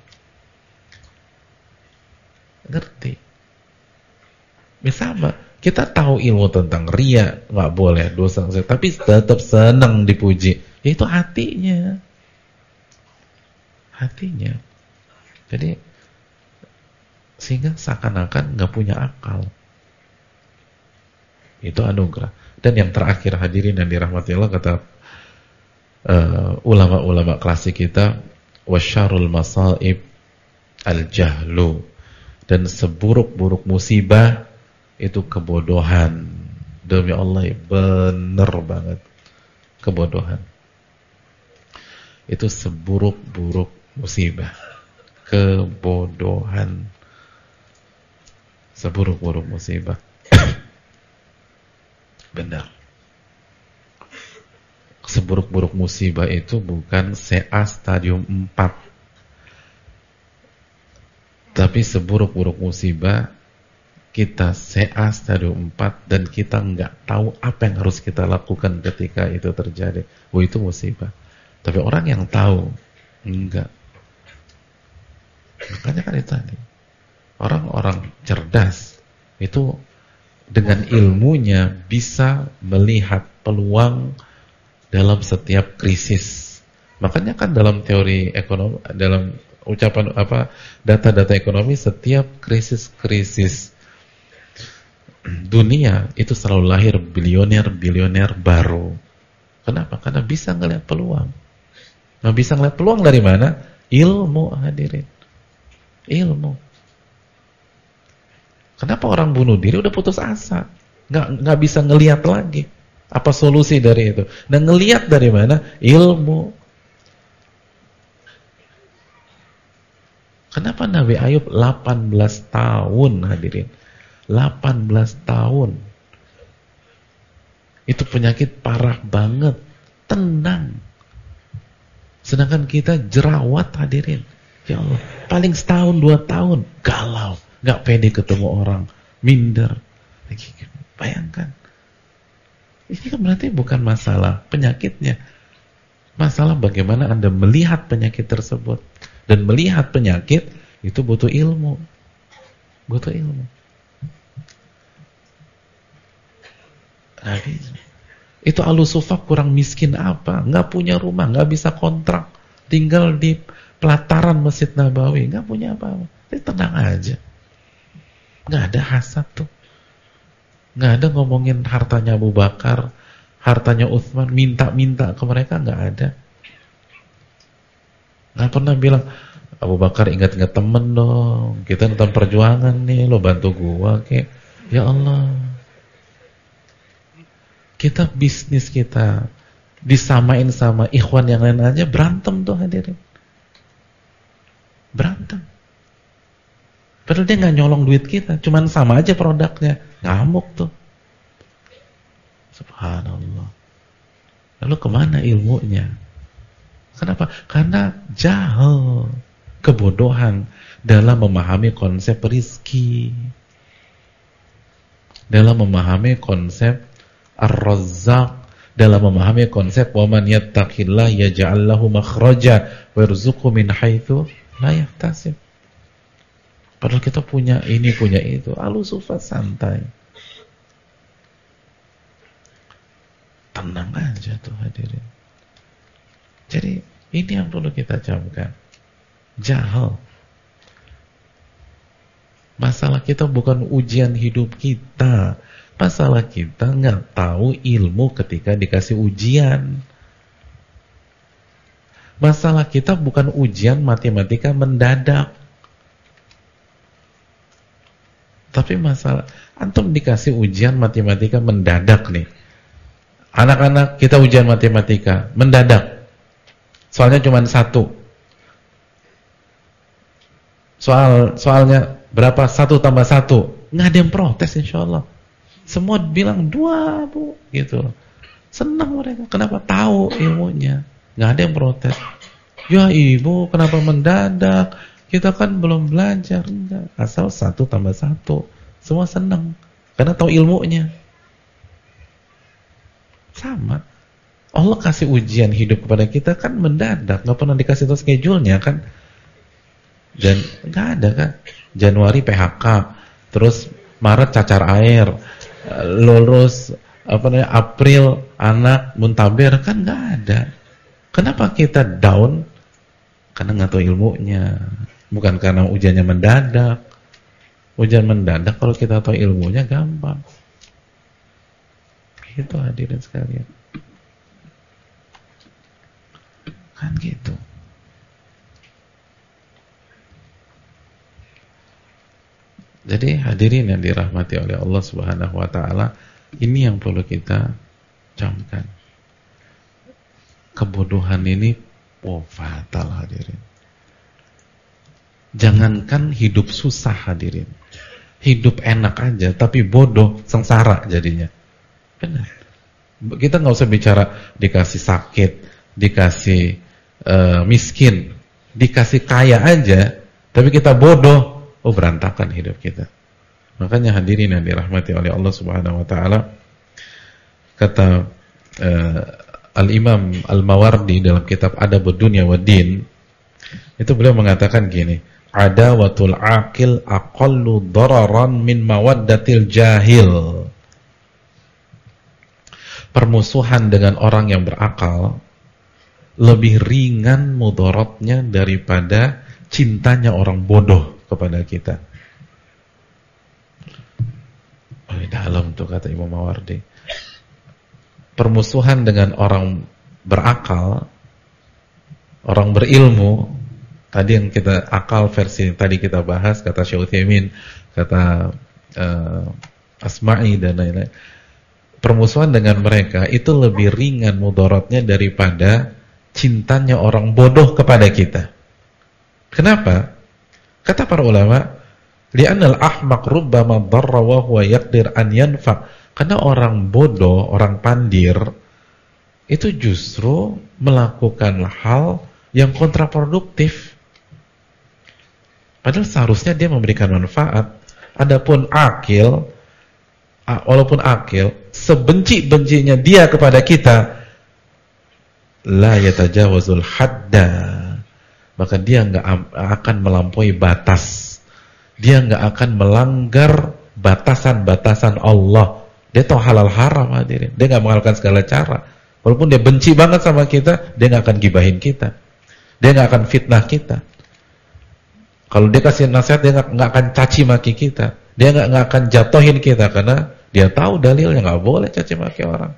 Speaker 1: Ngerti. Misalnya, kita tahu ilmu tentang riya, gak boleh dosa, tapi tetap senang dipuji. Itu hatinya. Hatinya. Jadi, sehingga seakan-akan gak punya akal. Itu anugerah. Dan yang terakhir hadirin yang dirahmati Allah, kata ulama-ulama klasik kita, wasyarul masaib al-jahlu, dan seburuk-buruk musibah itu kebodohan. Demi Allah, bener banget, kebodohan. Itu seburuk-buruk musibah, kebodohan, seburuk-buruk musibah. Benar. Seburuk-buruk musibah itu bukan CA stadium 4. Tapi seburuk-buruk musibah kita CA stadium 4 dan kita nggak tahu apa yang harus kita lakukan ketika itu terjadi. Itu musibah. Tapi orang yang tahu enggak. Makanya kan itu tadi. Orang-orang cerdas itu dengan ilmunya bisa melihat peluang dalam setiap krisis. Makanya kan dalam teori ekonomi, dalam ucapan data-data ekonomi, setiap krisis-krisis dunia itu selalu lahir bilioner-bilioner baru. Kenapa? Karena bisa ngelihat peluang. Nah, bisa ngelihat peluang dari mana? Ilmu, hadirin. Ilmu. Kenapa orang bunuh diri udah putus asa? Nggak bisa ngelihat lagi. Apa solusi dari itu? Dan ngelihat dari mana? Ilmu. Kenapa Nabi Ayub 18 tahun hadirin? 18 tahun. Itu penyakit parah banget. Tenang. Sedangkan kita jerawat hadirin. Ya Allah, paling setahun 2 tahun galau, nggak pede ketemu orang, minder. Bayangkan. Ini kan berarti bukan masalah penyakitnya. Masalah bagaimana Anda melihat penyakit tersebut. Dan melihat penyakit itu butuh ilmu. Butuh ilmu. Nah, itu Al-Sufah kurang miskin apa? Nggak punya rumah, nggak bisa kontrak. Tinggal di pelataran Masjid Nabawi, nggak punya apa-apa. Tapi tenang aja. Nggak ada hasad tuh. Nggak ada ngomongin hartanya Abu Bakar, hartanya Utsman, minta-minta ke mereka, nggak ada. Nggak pernah bilang, Abu Bakar ingat-ingat temen dong, kita nonton perjuangan nih, lo bantu gua kek. Ya Allah, kita bisnis kita disamain sama ikhwan yang lain aja, berantem tuh hadirin. Berantem. Padahal dia nggak nyolong duit kita, cuman sama aja produknya. Ngamuk tuh. Subhanallah. Lalu kemana ilmunya? Kenapa? Karena jahil, kebodohan dalam memahami konsep rizki, dalam memahami konsep Ar-Razzaq, dalam memahami konsep waman yattaqillah yaj'al lahu makhraja wa yarzuqhu min haitsu la yahtasib. Padahal kita punya ini, punya itu. Al-Sufah santai. Tenang aja tuh hadirin. Jadi ini yang perlu kita camkan. Jahil. Masalah kita bukan ujian hidup kita. Masalah kita nggak tahu ilmu ketika dikasih ujian. Masalah kita bukan ujian matematika mendadak. Tapi masalah, antum dikasih ujian matematika mendadak nih. Anak-anak kita ujian matematika mendadak. Soalnya cuma satu. Soalnya berapa? 1 tambah 1. Nggak ada yang protes insya Allah. Semua bilang 2 Bu, gitu. Senang mereka. Kenapa? Tahu ilmunya. Nggak ada yang protes. Ya ibu, kenapa mendadak? Kita kan belum belajar. Enggak. Asal 1 tambah 1. Semua senang. Karena tahu ilmunya. Sama. Allah kasih ujian hidup kepada kita kan mendadak. Nggak pernah dikasih tahu schedule-nya kan. Dan nggak ada kan. Januari PHK, terus Maret cacar air, lulus April anak muntaber, kan nggak ada. Kenapa kita down? Karena nggak tahu ilmunya, bukan karena ujiannya mendadak. Ujian mendadak kalau kita tahu ilmunya gampang. Itu hadirin sekalian, kan gitu. Jadi hadirin yang dirahmati oleh Allah Subhanahu wa taala, ini yang perlu kita camkan. Kebodohan ini fatal hadirin. Jangankan hidup susah hadirin. Hidup enak aja tapi bodoh, sengsara jadinya. Benar. Kita nggak usah bicara dikasih sakit, dikasih miskin, dikasih kaya aja tapi kita bodoh. Oh, berantakan hidup kita. Makanya hadirin yang dirahmati oleh Allah Subhanahu wa taala, kata Al-Imam Al-Mawardi dalam kitab Adabud Dunya wad Din, itu beliau mengatakan gini, adawatul aqil aqallu dararan min mawaddatil jahil. Permusuhan dengan orang yang berakal lebih ringan mudaratnya daripada cintanya orang bodoh kepada kita. Oh, dalam tuh kata Imam Mawardi. Permusuhan dengan orang berakal, orang berilmu, tadi yang kita akal versi tadi kita bahas, kata Syekh Utsaimin, kata Asma'i dan lain-lain. Permusuhan dengan mereka itu lebih ringan mudaratnya daripada cintanya orang bodoh kepada kita. Kenapa? Kata para ulama, li'annal ahmaq rubbama darra wa huwa yaqdir an yanfa. Karena orang bodoh, orang pandir itu justru melakukan hal yang kontraproduktif. Padahal seharusnya dia memberikan manfaat. Adapun akil, walaupun akil, sebenci-bencinya dia kepada kita, la yatajawazul hadda, maka dia nggak akan melampaui batas. Dia nggak akan melanggar batasan-batasan Allah. Dia tahu halal haram hadirin. Dia nggak mengalalkan segala cara. Walaupun dia benci banget sama kita, dia nggak akan gibahin kita. Dia nggak akan fitnah kita. Kalau dia kasih nasihat, dia nggak akan caci maki kita. Dia nggak akan jatuhin kita karena dia tahu dalilnya, nggak boleh caci maki orang.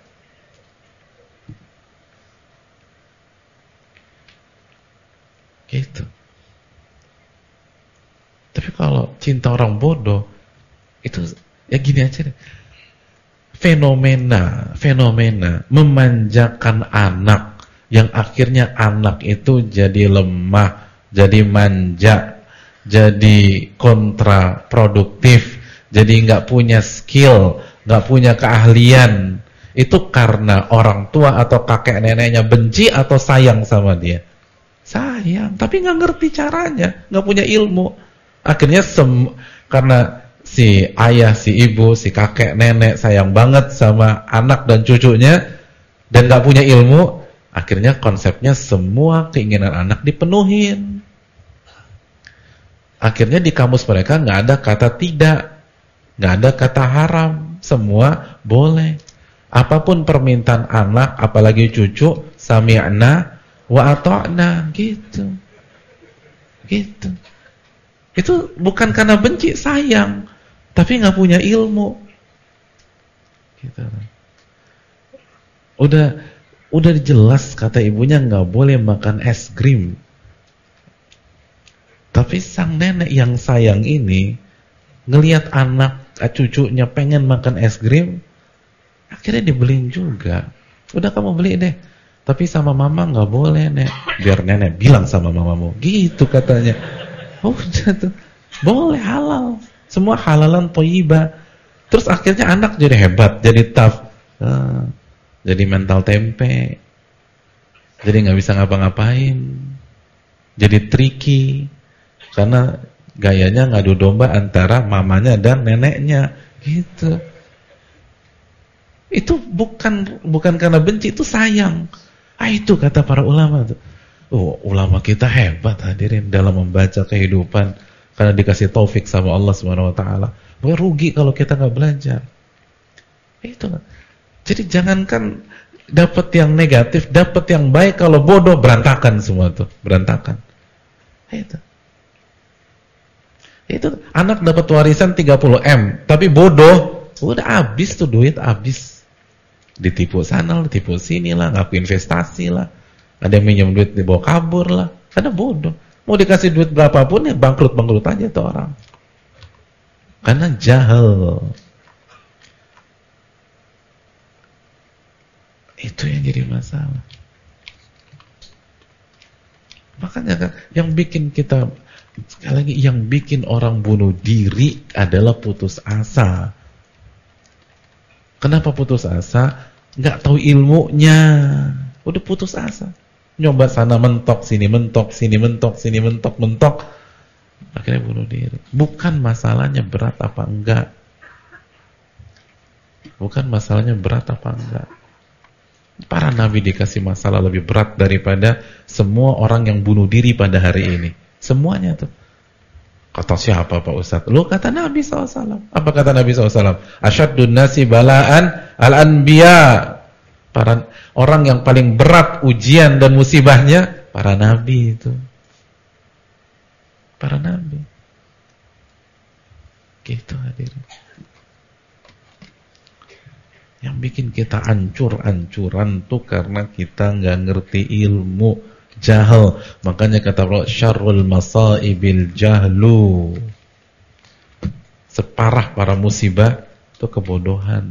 Speaker 1: Gitu. Tapi kalau cinta orang bodoh itu ya gini aja deh. Fenomena memanjakan anak yang akhirnya anak itu jadi lemah, jadi manja, jadi kontraproduktif, jadi nggak punya skill, nggak punya keahlian. Itu karena orang tua atau kakek neneknya benci atau sayang sama dia. Sayang, tapi nggak ngerti caranya, nggak punya ilmu. Akhirnya karena si ayah, si ibu, si kakek, nenek sayang banget sama anak dan cucunya dan nggak punya ilmu, akhirnya konsepnya semua keinginan anak dipenuhin. Akhirnya di kamus mereka nggak ada kata tidak, nggak ada kata haram, semua boleh. Apapun permintaan anak, apalagi cucu, sami'na wa ata'na, gitu. Gitu. Itu bukan karena benci, sayang, tapi nggak punya ilmu. Gitu. Udah jelas kata ibunya nggak boleh makan es krim. Tapi sang nenek yang sayang ini ngelihat anak cucunya pengen makan es krim, akhirnya dibeliin juga. Udah kamu beli deh. Tapi sama mama nggak boleh, Nek. Biar nenek bilang sama mamamu. Gitu katanya. Udah tuh. Boleh, halal. Semua halalan thayyibah. Terus akhirnya anak jadi hebat, jadi tough. Jadi mental tempe. Jadi nggak bisa ngapa-ngapain. Jadi tricky. Karena gayanya ngadu domba antara mamanya dan neneknya. Gitu. Itu bukan karena benci, itu sayang. Itu kata para ulama tuh. Ulama kita hebat hadirin dalam membaca kehidupan karena dikasih taufik sama Allah Subhanahu wa taala. Bukan rugi kalau kita nggak belajar. Itu. Jadi jangankan dapat yang negatif, dapat yang baik, kalau bodoh berantakan semua tuh, berantakan. Itu anak dapat warisan 30 M, tapi bodoh, udah habis tuh duit, habis. Ditipu sana, ditipu sini lah, ngaku investasi lah, ada yang minjem duit dibawa kabur lah, karena bodoh. Mau dikasih duit berapapun ya bangkrut aja tuh orang, karena jahil. Itu yang jadi masalah. Makanya kan yang bikin kita, sekali lagi, yang bikin orang bunuh diri adalah putus asa. Kenapa putus asa? Nggak tahu ilmunya. Udah putus asa. Nyoba sana mentok, sini mentok, sini mentok, sini mentok, mentok. Akhirnya bunuh diri. Bukan masalahnya berat apa enggak. Bukan masalahnya berat apa enggak. Para nabi dikasih masalah lebih berat daripada semua orang yang bunuh diri pada hari ini. Semuanya tuh. Kata siapa Pak Ustaz? Lu kata Nabi SAW. Apa kata Nabi SAW? Asyaddun nasi bala'an al-anbiya. Para orang yang paling berat ujian dan musibahnya para nabi itu. Para nabi. Gitu hadirin. Yang bikin kita ancur-ancuran tuh karena kita nggak ngerti ilmu. Jahil. Makanya kata Allah, syarrul masaibil jahlu. Separah para musibah itu kebodohan.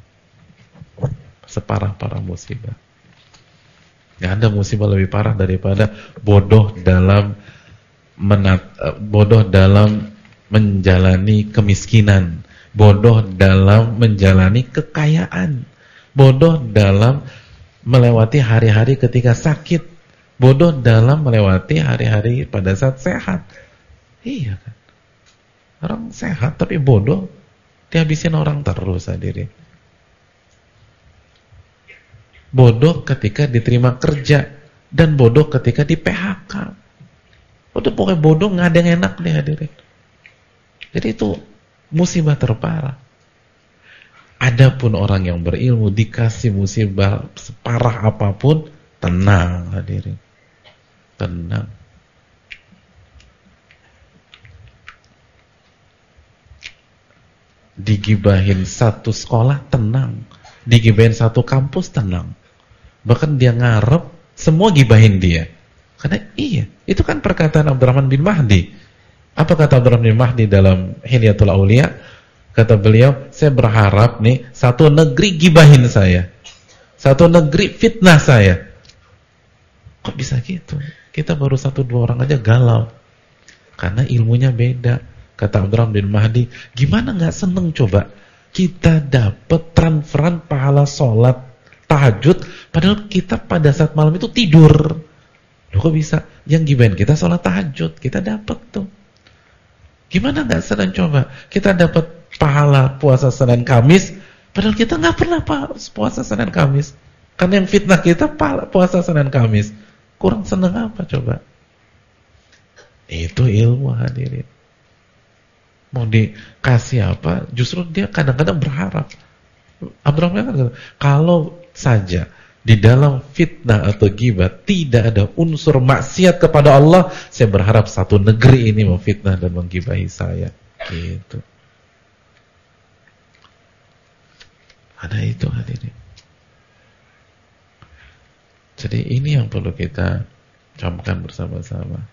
Speaker 1: Separah para musibah. Gak ada musibah lebih parah daripada bodoh dalam menjalani kemiskinan, bodoh dalam menjalani kekayaan, bodoh dalam melewati hari-hari ketika sakit, bodoh dalam melewati hari-hari pada saat sehat. Iya kan? Orang sehat tapi bodoh, dihabisin orang terus hadirin. Bodoh ketika diterima kerja dan bodoh ketika di PHK. Udah pokoknya bodoh, nggak ada yang enak deh hadirin. Jadi itu musibah terparah. Adapun orang yang berilmu dikasih musibah separah apapun, tenang hadirin. Tenang. Digibahin satu sekolah, tenang. Digibahin satu kampus, tenang. Bahkan dia ngarep semua gibahin dia. Karena iya, itu kan perkataan Abdurrahman bin Mahdi. Apa kata Abdurrahman bin Mahdi dalam Hilyatul Auliya? Kata beliau, saya berharap nih satu negeri gibahin saya, satu negeri fitnah saya. Kok bisa gitu? Kita baru 1-2 orang aja galau. Karena ilmunya beda. Kata Abdurrahman bin Mahdi, gimana gak seneng coba kita dapat transferan pahala sholat tahajud, padahal kita pada saat malam itu tidur. Loh kok bisa? Yang gibahin kita sholat tahajud, kita dapat tuh. Gimana gak seneng coba kita dapat pahala puasa Senin Kamis, padahal kita gak pernah puasa Senin Kamis. Karena yang fitnah kita puasa Senin Kamis. Kurang seneng apa coba? Itu ilmu hadirin. Mau dikasih apa? Justru dia kadang-kadang berharap. Abdurrahman kan kalau saja di dalam fitnah atau ghibah tidak ada unsur maksiat kepada Allah, saya berharap satu negeri ini memfitnah dan menggibahi saya. Gitu. Ada itu hadirin. Jadi ini yang perlu kita camkan bersama-sama.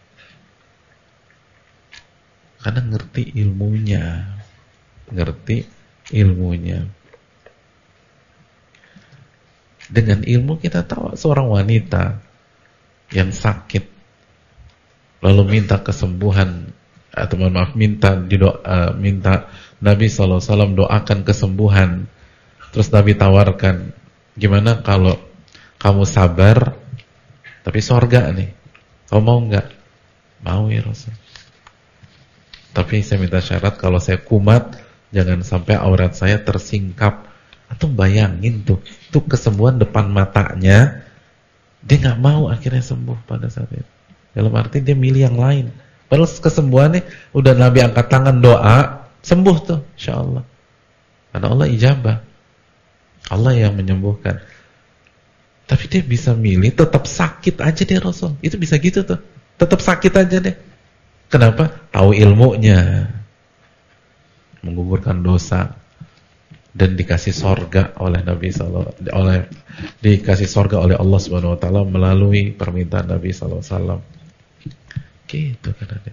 Speaker 1: Karena ngerti ilmunya. Ngerti ilmunya. Dengan ilmu kita tahu seorang wanita yang sakit lalu minta kesembuhan, atau mohon maaf, minta Nabi SAW doakan kesembuhan. Terus Nabi tawarkan, gimana kalau kamu sabar tapi surga nih, kamu mau nggak? Mau ya Rasul, tapi saya minta syarat kalau saya kumat jangan sampai aurat saya tersingkap. Atau bayangin tuh kesembuhan depan matanya, dia nggak mau akhirnya sembuh pada saat itu. Dalam arti dia milih yang lain. Padahal kesembuhannya udah Nabi angkat tangan doa, sembuh tuh, insyaallah. Karena Allah ijabah, Allah yang menyembuhkan. Tapi dia bisa milih tetap sakit aja deh Rasul. Itu bisa gitu tuh, tetap sakit aja deh. Kenapa? Tahu ilmunya, menggugurkan dosa. Dan dikasih sorga oleh Nabi dikasih sorga oleh Allah Subhanahu Wa Taala melalui permintaan Nabi SAW. Gitu kan ada.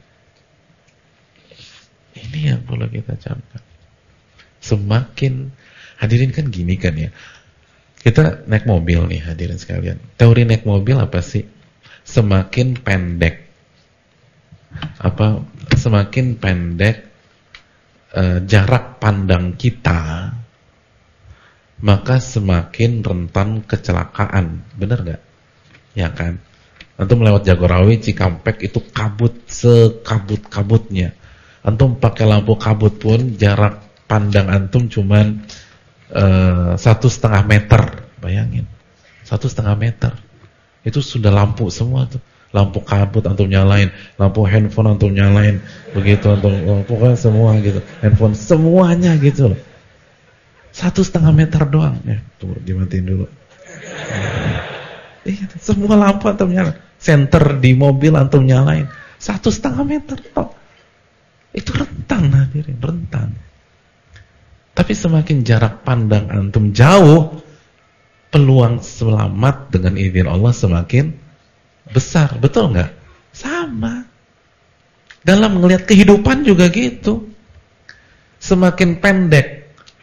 Speaker 1: Ini yang perlu kita camkan. Semakin hadirin kan gini kan ya. Kita naik mobil nih hadirin sekalian. Teori naik mobil apa sih? Semakin pendek jarak pandang kita, maka semakin rentan kecelakaan. Benar nggak? Ya kan? Antum melewat Jagorawi, Cikampek itu kabut sekabut-kabutnya. Antum pakai lampu kabut pun jarak pandang antum cuman 1,5 meter. Bayangin, 1,5 meter. Itu sudah lampu semua tuh. Lampu kabut antum nyalain, lampu handphone antum nyalain, begitu antum pokoknya semua gitu. Handphone semuanya gitu loh. 1,5 meter doang. Ya, tunggu dimatiin dulu. Semua lampu antum nyalain. Senter di mobil antum nyalain. 1,5 meter toh. Itu rentan hadirin, rentan. Tapi semakin jarak pandang antum jauh, peluang selamat dengan izin Allah semakin besar. Betul nggak? Sama. Dalam melihat kehidupan juga gitu. Semakin pendek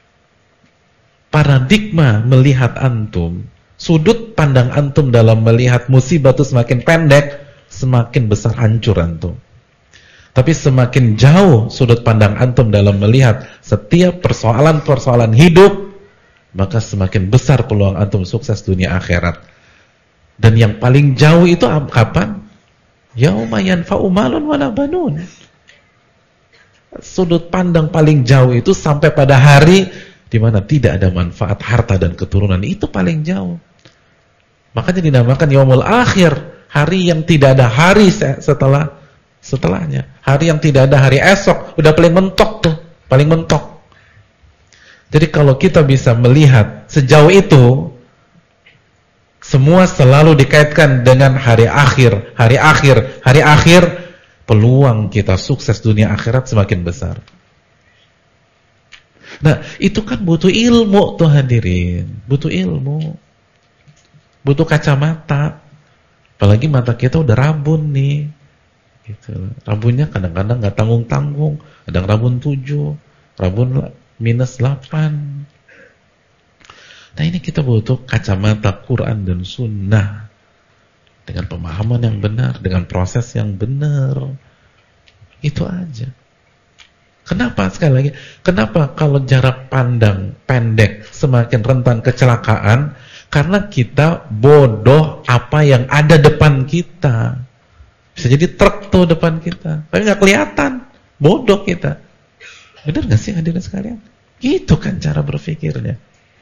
Speaker 1: paradigma melihat antum, sudut pandang antum dalam melihat musibah itu semakin pendek, semakin besar hancur antum. Tapi semakin jauh sudut pandang antum dalam melihat setiap persoalan-persoalan hidup, maka semakin besar peluang antum sukses dunia akhirat. Dan yang paling jauh itu kapan? Yauma yanfa'u malun wala banun. Sudut pandang paling jauh itu sampai pada hari di mana tidak ada manfaat harta dan keturunan, itu paling jauh. Makanya dinamakan yaumul akhir, hari yang tidak ada hari setelahnya, hari yang tidak ada hari esok, udah paling mentok tuh, paling mentok. Jadi kalau kita bisa melihat sejauh itu, semua selalu dikaitkan dengan hari akhir, peluang kita sukses dunia akhirat semakin besar. Nah, itu kan butuh ilmu tuh hadirin, butuh ilmu, butuh kacamata. Apalagi mata kita udah rabun nih, gitu. Rabunnya kadang-kadang nggak tanggung-tanggung, kadang rabun 7, rabun -8. Nah, ini kita butuh kacamata Quran dan Sunnah dengan pemahaman yang benar, dengan proses yang benar. Itu aja. Kenapa sekali lagi? Kenapa kalau jarak pandang pendek semakin rentan kecelakaan? Karena kita bodoh apa yang ada depan kita. Bisa jadi truk tuh depan kita, tapi nggak kelihatan. Bodoh kita. Benar nggak sih hadirin sekalian? Gitu kan cara berpikirnya.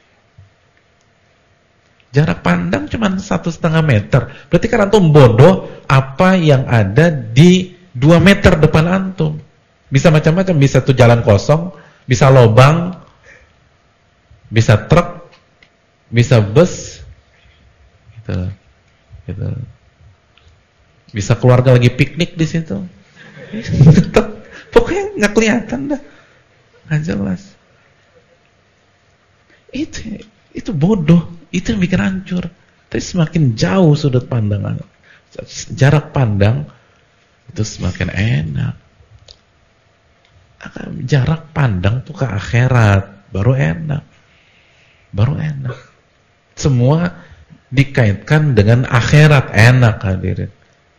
Speaker 1: Jarak pandang cuma 1,5 meter. Berarti kan antum bodoh apa yang ada di 2 meter depan antum. Bisa macam-macam, bisa tuh jalan kosong, bisa lobang, bisa truk, bisa bus, gitu. Bisa keluarga lagi piknik di situ. Pokoknya nggak kelihatan dah, nggak jelas. Itu bodoh, itu yang bikin hancur. Tapi semakin jauh sudut pandang, jarak pandang, itu semakin enak. Jarak pandang tuh ke akhirat baru enak. Semua dikaitkan dengan akhirat. Enak hadirin.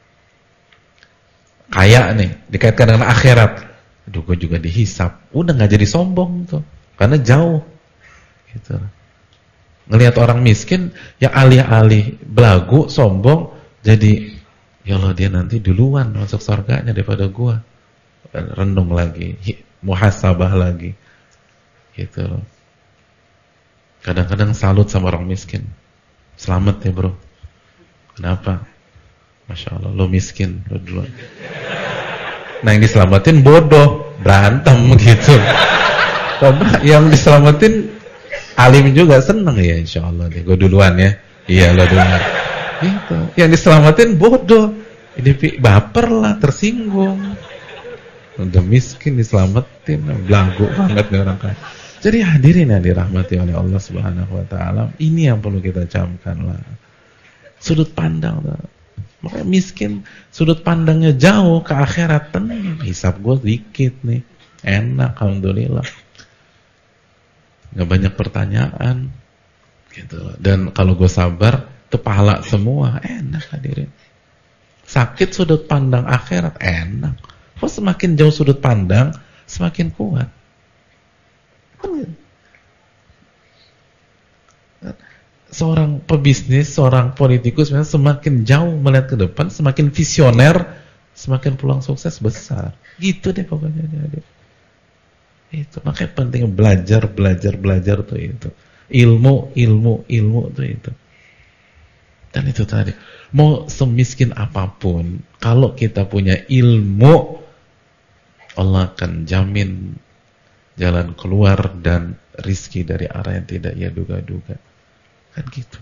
Speaker 1: Kaya nih, dikaitkan dengan akhirat. Aduh, gue juga dihisap. Udah gak jadi sombong tuh, karena jauh gitu. Ngelihat orang miskin yang alih-alih belagu, sombong, jadi ya Allah, dia nanti duluan masuk surganya daripada gua. Renung lagi, muhasabah lagi gitu loh. Kadang-kadang salut sama orang miskin. Selamat ya bro. Kenapa? Masya Allah, lo miskin, lo duluan. Nah, yang diselamatin bodoh, berantem gitu. Coba yang diselamatin alim juga, seneng ya, insya Allah nih, gue duluan ya. Iya, lo duluan. Gitu. Yang diselamatin bodoh, ini baper lah, tersinggung. Udah miskin diselamatin, belagu banget nih orang kaya. Jadi hadirin yang dirahmati oleh Allah Subhanahu Wa Taala, ini yang perlu kita camkan lah. Sudut pandang lah. Makanya miskin, sudut pandangnya jauh ke akhirat, tenang, hisab gue dikit nih, enak, alhamdulillah, nggak banyak pertanyaan, gitu. Dan kalau gue sabar, itu pahala semua, enak hadirin. Sakit sudut pandang akhirat, enak. Kok semakin jauh sudut pandang, semakin kuat. Seorang pebisnis, seorang politikus semakin jauh melihat ke depan, semakin visioner, semakin peluang sukses besar. Gitu deh pokoknya. Itu makanya penting belajar tuh itu. Ilmu tuh itu. Dan itu tadi, mau semiskin apapun, kalau kita punya ilmu, Allah akan jamin jalan keluar dan rizki dari arah yang tidak ia duga-duga. Kan gitu.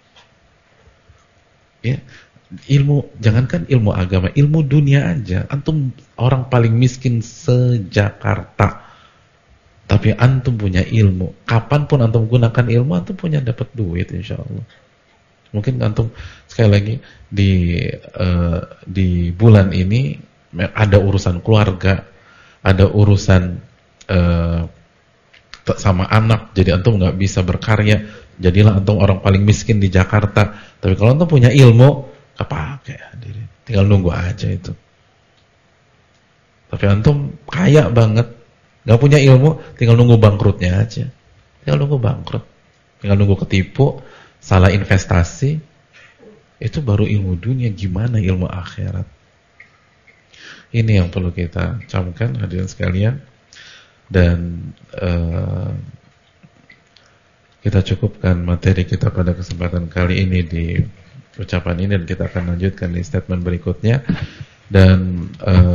Speaker 1: Ya, ilmu, jangankan ilmu agama, ilmu dunia aja. Antum orang paling miskin se-Jakarta, tapi antum punya ilmu. Kapanpun antum gunakan ilmu, antum punya dapat duit insya Allah. Mungkin antum sekali lagi di bulan ini ada urusan keluarga, ada urusan sama anak, jadi antum nggak bisa berkarya. Jadilah antum orang paling miskin di Jakarta. Tapi kalau antum punya ilmu, kepake hadirin. Tinggal nunggu aja itu. Tapi antum kaya banget, nggak punya ilmu, tinggal nunggu bangkrutnya aja. Tinggal nunggu bangkrut, tinggal nunggu ketipu, salah investasi. Itu baru ilmu dunia, gimana ilmu akhirat? Ini yang perlu kita camkan hadirin sekalian. Dan kita cukupkan materi kita pada kesempatan kali ini di ucapan ini, dan kita akan lanjutkan di statement berikutnya. Dan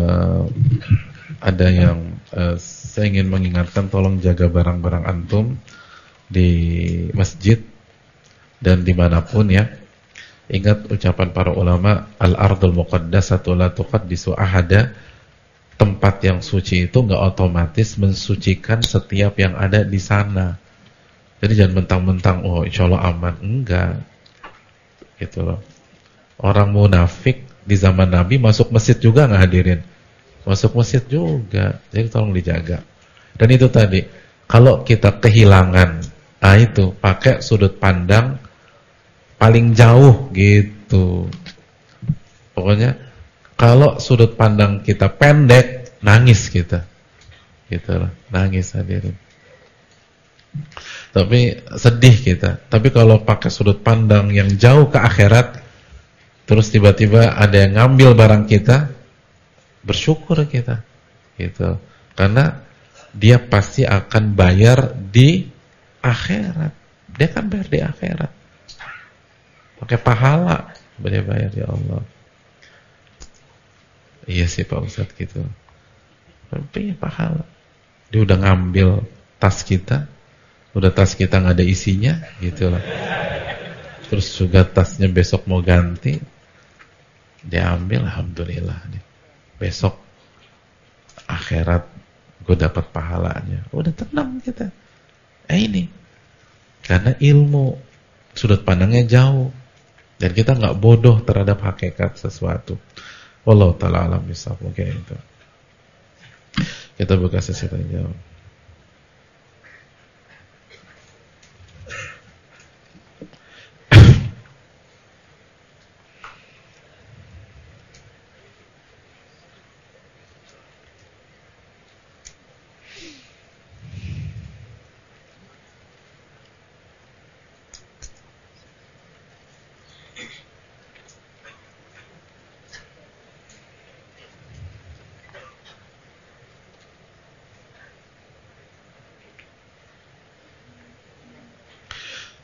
Speaker 1: ada yang saya ingin mengingatkan, tolong jaga barang-barang antum di masjid dan dimanapun ya. Ingat ucapan para ulama, al-ardul muqaddasatu la tuqaddisu ahada. Tempat yang suci itu enggak otomatis mensucikan setiap yang ada di sana. Jadi jangan mentang-mentang oh insya Allah aman, enggak. Gitu loh. Orang munafik di zaman Nabi masuk masjid juga enggak hadirin? Masuk masjid juga. Jadi tolong dijaga. Dan itu tadi, kalau kita kehilangan, itu pakai sudut pandang paling jauh gitu. Pokoknya kalau sudut pandang kita pendek, nangis kita. Gitu loh, nangis hadirin. Tapi sedih kita. Tapi kalau pakai sudut pandang yang jauh ke akhirat, terus tiba-tiba ada yang ngambil barang kita, bersyukur kita. Gitu. Karena dia pasti akan bayar di akhirat. Dia akan bayar di akhirat. Pakai pahala dia bayar, ya Allah. Iya sih Pak Ustadz gitu. Tapi pahala. Dia udah ngambil tas kita, udah tas kita nggak ada isinya, gitu lah. Terus juga tasnya besok mau ganti, dia ambil, alhamdulillah nih. Besok akhirat gue dapat pahalanya. Udah tenang kita. Ini karena ilmu, sudut pandangnya jauh, dan kita nggak bodoh terhadap hakikat sesuatu. Wallahu ta'ala alam bisawab. Mungkin itu. Kita buka sesi tanya jawab.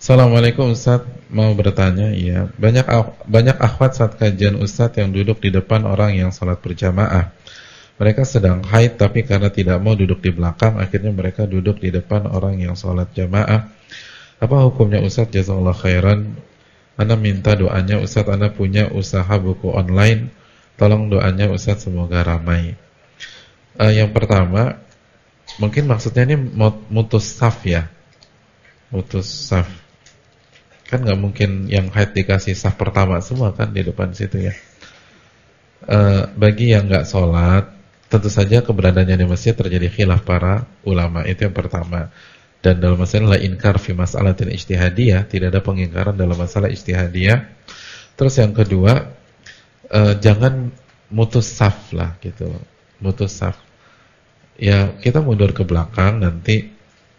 Speaker 1: Assalamualaikum Ustaz, mau bertanya, iya. Banyak akhwat saat kajian Ustaz yang duduk di depan orang yang salat berjamaah. Mereka sedang haid tapi karena tidak mau duduk di belakang, akhirnya mereka duduk di depan orang yang salat jamaah. Apa hukumnya Ustaz? Jazakallah khairan. Ana minta doanya Ustaz, ana punya usaha buku online. Tolong doanya Ustaz, semoga ramai. Yang pertama, mungkin maksudnya ini mutus saf ya. Mutus saf. Kan nggak mungkin yang haid dikasih saf pertama semua kan di depan situ ya. Bagi yang nggak sholat, tentu saja keberadaannya di masjid terjadi khilaf para ulama. Itu yang pertama. Dan dalam masalah la inkar fi mas'alatin ijtihadiyah, tidak ada pengingkaran dalam masalah ijtihadiyah. Terus yang kedua, jangan mutus saf lah gitu. Mutus saf. Ya kita mundur ke belakang nanti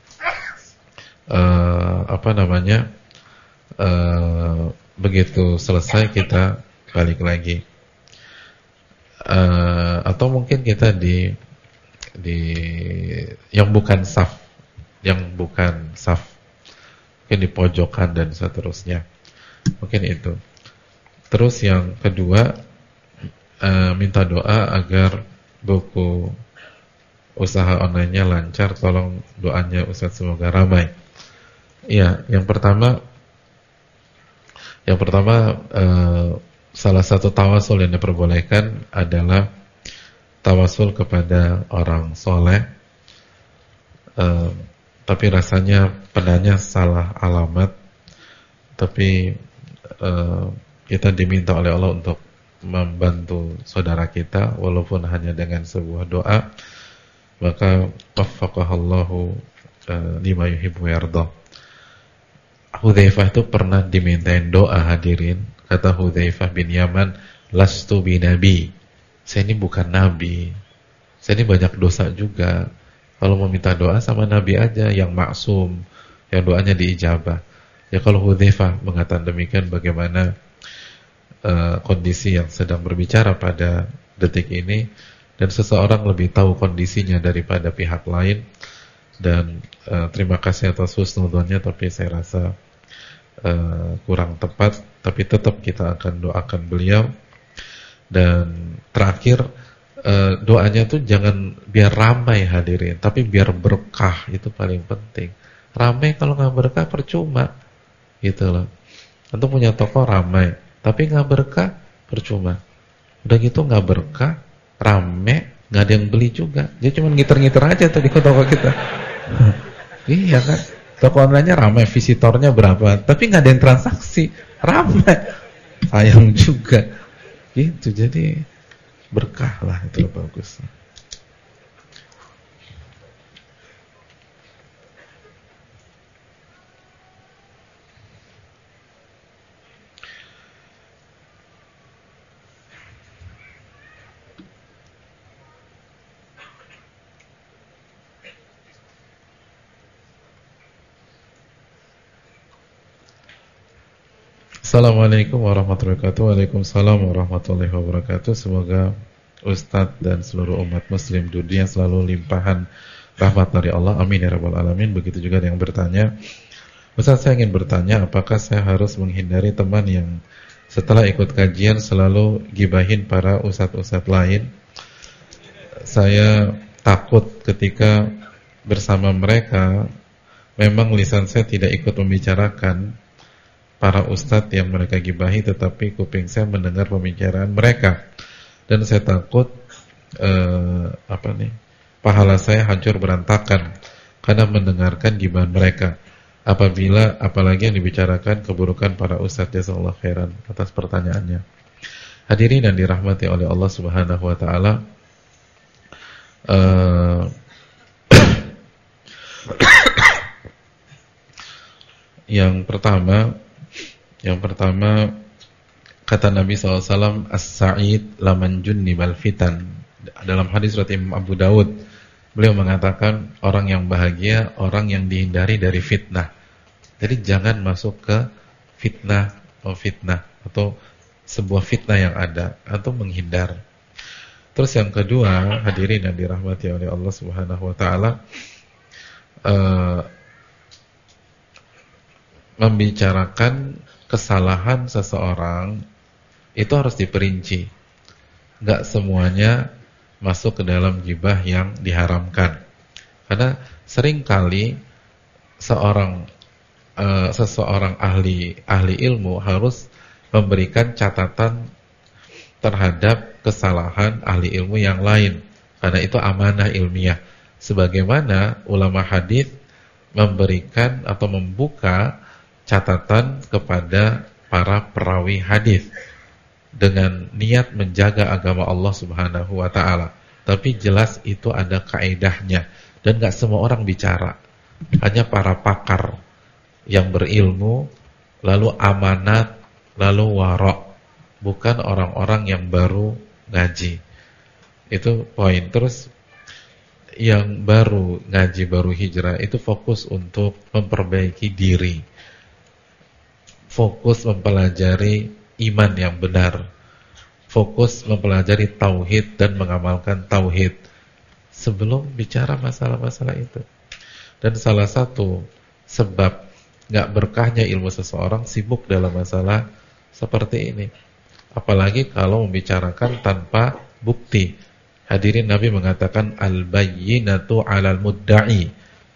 Speaker 1: begitu selesai kita balik lagi. Atau mungkin kita di yang bukan saf, mungkin di pojokan dan seterusnya. Mungkin itu. Terus yang kedua, minta doa agar buku usaha online-nya lancar. Tolong doanya Ustaz, semoga ramai. Iya, yang pertama salah satu tawasul yang diperbolehkan adalah tawasul kepada orang soleh. Tapi rasanya penanya salah alamat. Tapi kita diminta oleh Allah untuk membantu saudara kita walaupun hanya dengan sebuah doa. Maka waffaqahallahu lima yuhibbu wa yarda. Hudzaifah itu pernah dimintain doa, hadirin. Kata Hudzaifah bin Yaman, lastu binabi. Saya ini bukan nabi. Saya ini banyak dosa juga. Kalau mau minta doa sama nabi aja yang maksum, yang doanya diijabah. Ya kalau Hudzaifah mengatakan demikian, bagaimana kondisi yang sedang berbicara pada detik ini, dan seseorang lebih tahu kondisinya daripada pihak lain. Dan terima kasih atas husnudzonnya, tapi saya rasa kurang tepat. Tapi tetap kita akan doakan beliau. Dan terakhir, doanya tuh jangan biar ramai, hadirin, tapi biar berkah. Itu paling penting. Ramai kalau nggak berkah percuma, gitu loh. Untuk punya toko ramai, tapi nggak berkah percuma. Udah gitu nggak berkah, rame, nggak ada yang beli juga. Jadi cuma ngiter-ngiter aja tadi ke toko kita. Iya kan, toko online-nya ramai, visitornya berapa, tapi nggak ada yang transaksi, ramai, sayang juga. Gitu, jadi berkah lah, itu bagus. Assalamualaikum warahmatullahi wabarakatuh. Waalaikumsalam warahmatullahi wabarakatuh. Semoga Ustadz dan seluruh umat muslim dunia selalu limpahan rahmat dari Allah. Amin ya rabbal alamin. Begitu juga yang bertanya, Ustadz, saya ingin bertanya, apakah saya harus menghindari teman yang setelah ikut kajian selalu gibahin para ustadz-ustadz lain? Saya takut ketika bersama mereka memang lisan saya tidak ikut membicarakan para ustadz yang mereka gibahi, tetapi kuping saya mendengar pembicaraan mereka. Dan saya takut pahala saya hancur berantakan karena mendengarkan gibahan mereka. Apalagi yang dibicarakan keburukan para ustadz. Jazakallahu khairan atas pertanyaannya. Hadirin yang dirahmati oleh Allah Subhanahu wa taala, yang pertama kata Nabi SAW, as-sa'id laman junnibal fitan. Dalam hadis riwayat Imam Abu Daud, beliau mengatakan orang yang bahagia, orang yang dihindari dari fitnah. Jadi jangan masuk ke fitnah atau sebuah fitnah yang ada, atau menghindar. Terus yang kedua, hadirin yang dirahmati oleh Allah Subhanahu wa taala, membicarakan kesalahan seseorang itu harus diperinci. Nggak semuanya masuk ke dalam ghibah yang diharamkan. Karena seringkali seseorang ahli ilmu harus memberikan catatan terhadap kesalahan ahli ilmu yang lain. Karena itu amanah ilmiah. Sebagaimana ulama hadis memberikan atau membuka catatan kepada para perawi hadis dengan niat menjaga agama Allah Subhanahu wa taala. Tapi jelas itu ada kaedahnya dan gak semua orang bicara. Hanya para pakar yang berilmu, lalu amanat, lalu warok, bukan orang-orang yang baru ngaji. Itu poin. Terus yang baru ngaji, baru hijrah, itu fokus untuk memperbaiki diri, fokus mempelajari iman yang benar, fokus mempelajari tauhid dan mengamalkan tauhid sebelum bicara masalah-masalah itu. Dan salah satu sebab gak berkahnya ilmu seseorang sibuk dalam masalah seperti ini, apalagi kalau membicarakan tanpa bukti. Hadirin, Nabi mengatakan al-bayyinatu 'alal mudda'i.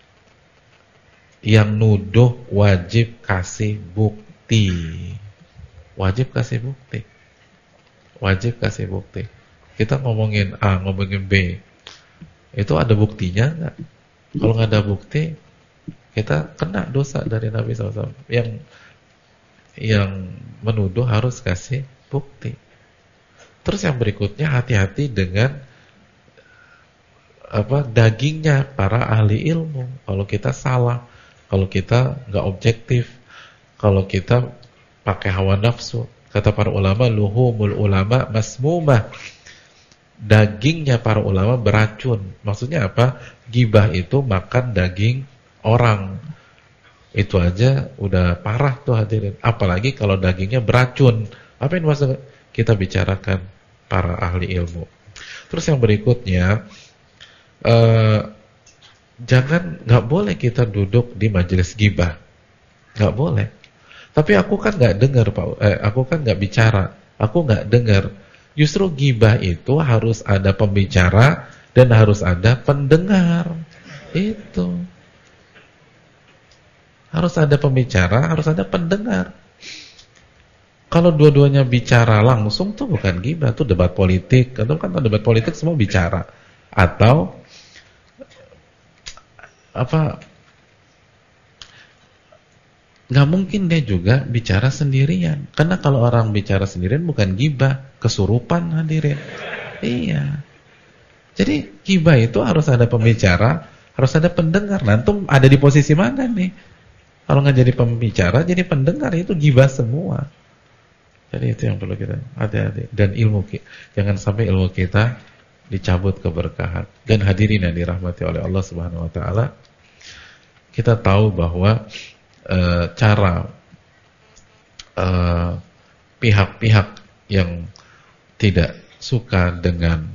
Speaker 1: Yang nuduh wajib kasih bukti. Wajib kasih bukti. Wajib kasih bukti. Kita ngomongin A, ngomongin B, itu ada buktinya enggak? Kalau nggak ada bukti, kita kena dosa dari Nabi SAW. Yang menuduh harus kasih bukti. Terus yang berikutnya, hati-hati dengan dagingnya para ahli ilmu. Kalau kita salah, kalau kita nggak objektif, kalau kita pakai hawa nafsu, kata para ulama, luhumul ulama masmumah. Dagingnya para ulama beracun. Maksudnya apa? Ghibah itu makan daging orang. Itu aja udah parah tuh hadirin. Apalagi kalau dagingnya beracun. Apa yang maksud kita bicarakan para ahli ilmu? Terus yang berikutnya, nggak boleh kita duduk di majelis ghibah, nggak boleh. Tapi aku kan nggak dengar, aku kan nggak bicara, aku nggak dengar. Justru ghibah itu harus ada pembicara dan harus ada pendengar. Itu harus ada pembicara, harus ada pendengar. Kalau dua-duanya bicara langsung tuh bukan ghibah, tuh debat politik. Atau kan debat politik semua bicara. Atau nggak mungkin dia juga bicara sendirian. Karena kalau orang bicara sendirian bukan ghibah, kesurupan hadirin. Iya. Jadi ghibah itu harus ada pembicara, harus ada pendengar. Nanti ada di posisi mana nih? Kalau nggak jadi pembicara, jadi pendengar, itu ghibah semua. Jadi itu yang perlu kita hati-hati. Dan jangan sampai ilmu kita dicabut keberkahan. Dan hadirin yang dirahmati oleh Allah Subhanahu wa taala, kita tahu bahwa cara pihak-pihak yang tidak suka dengan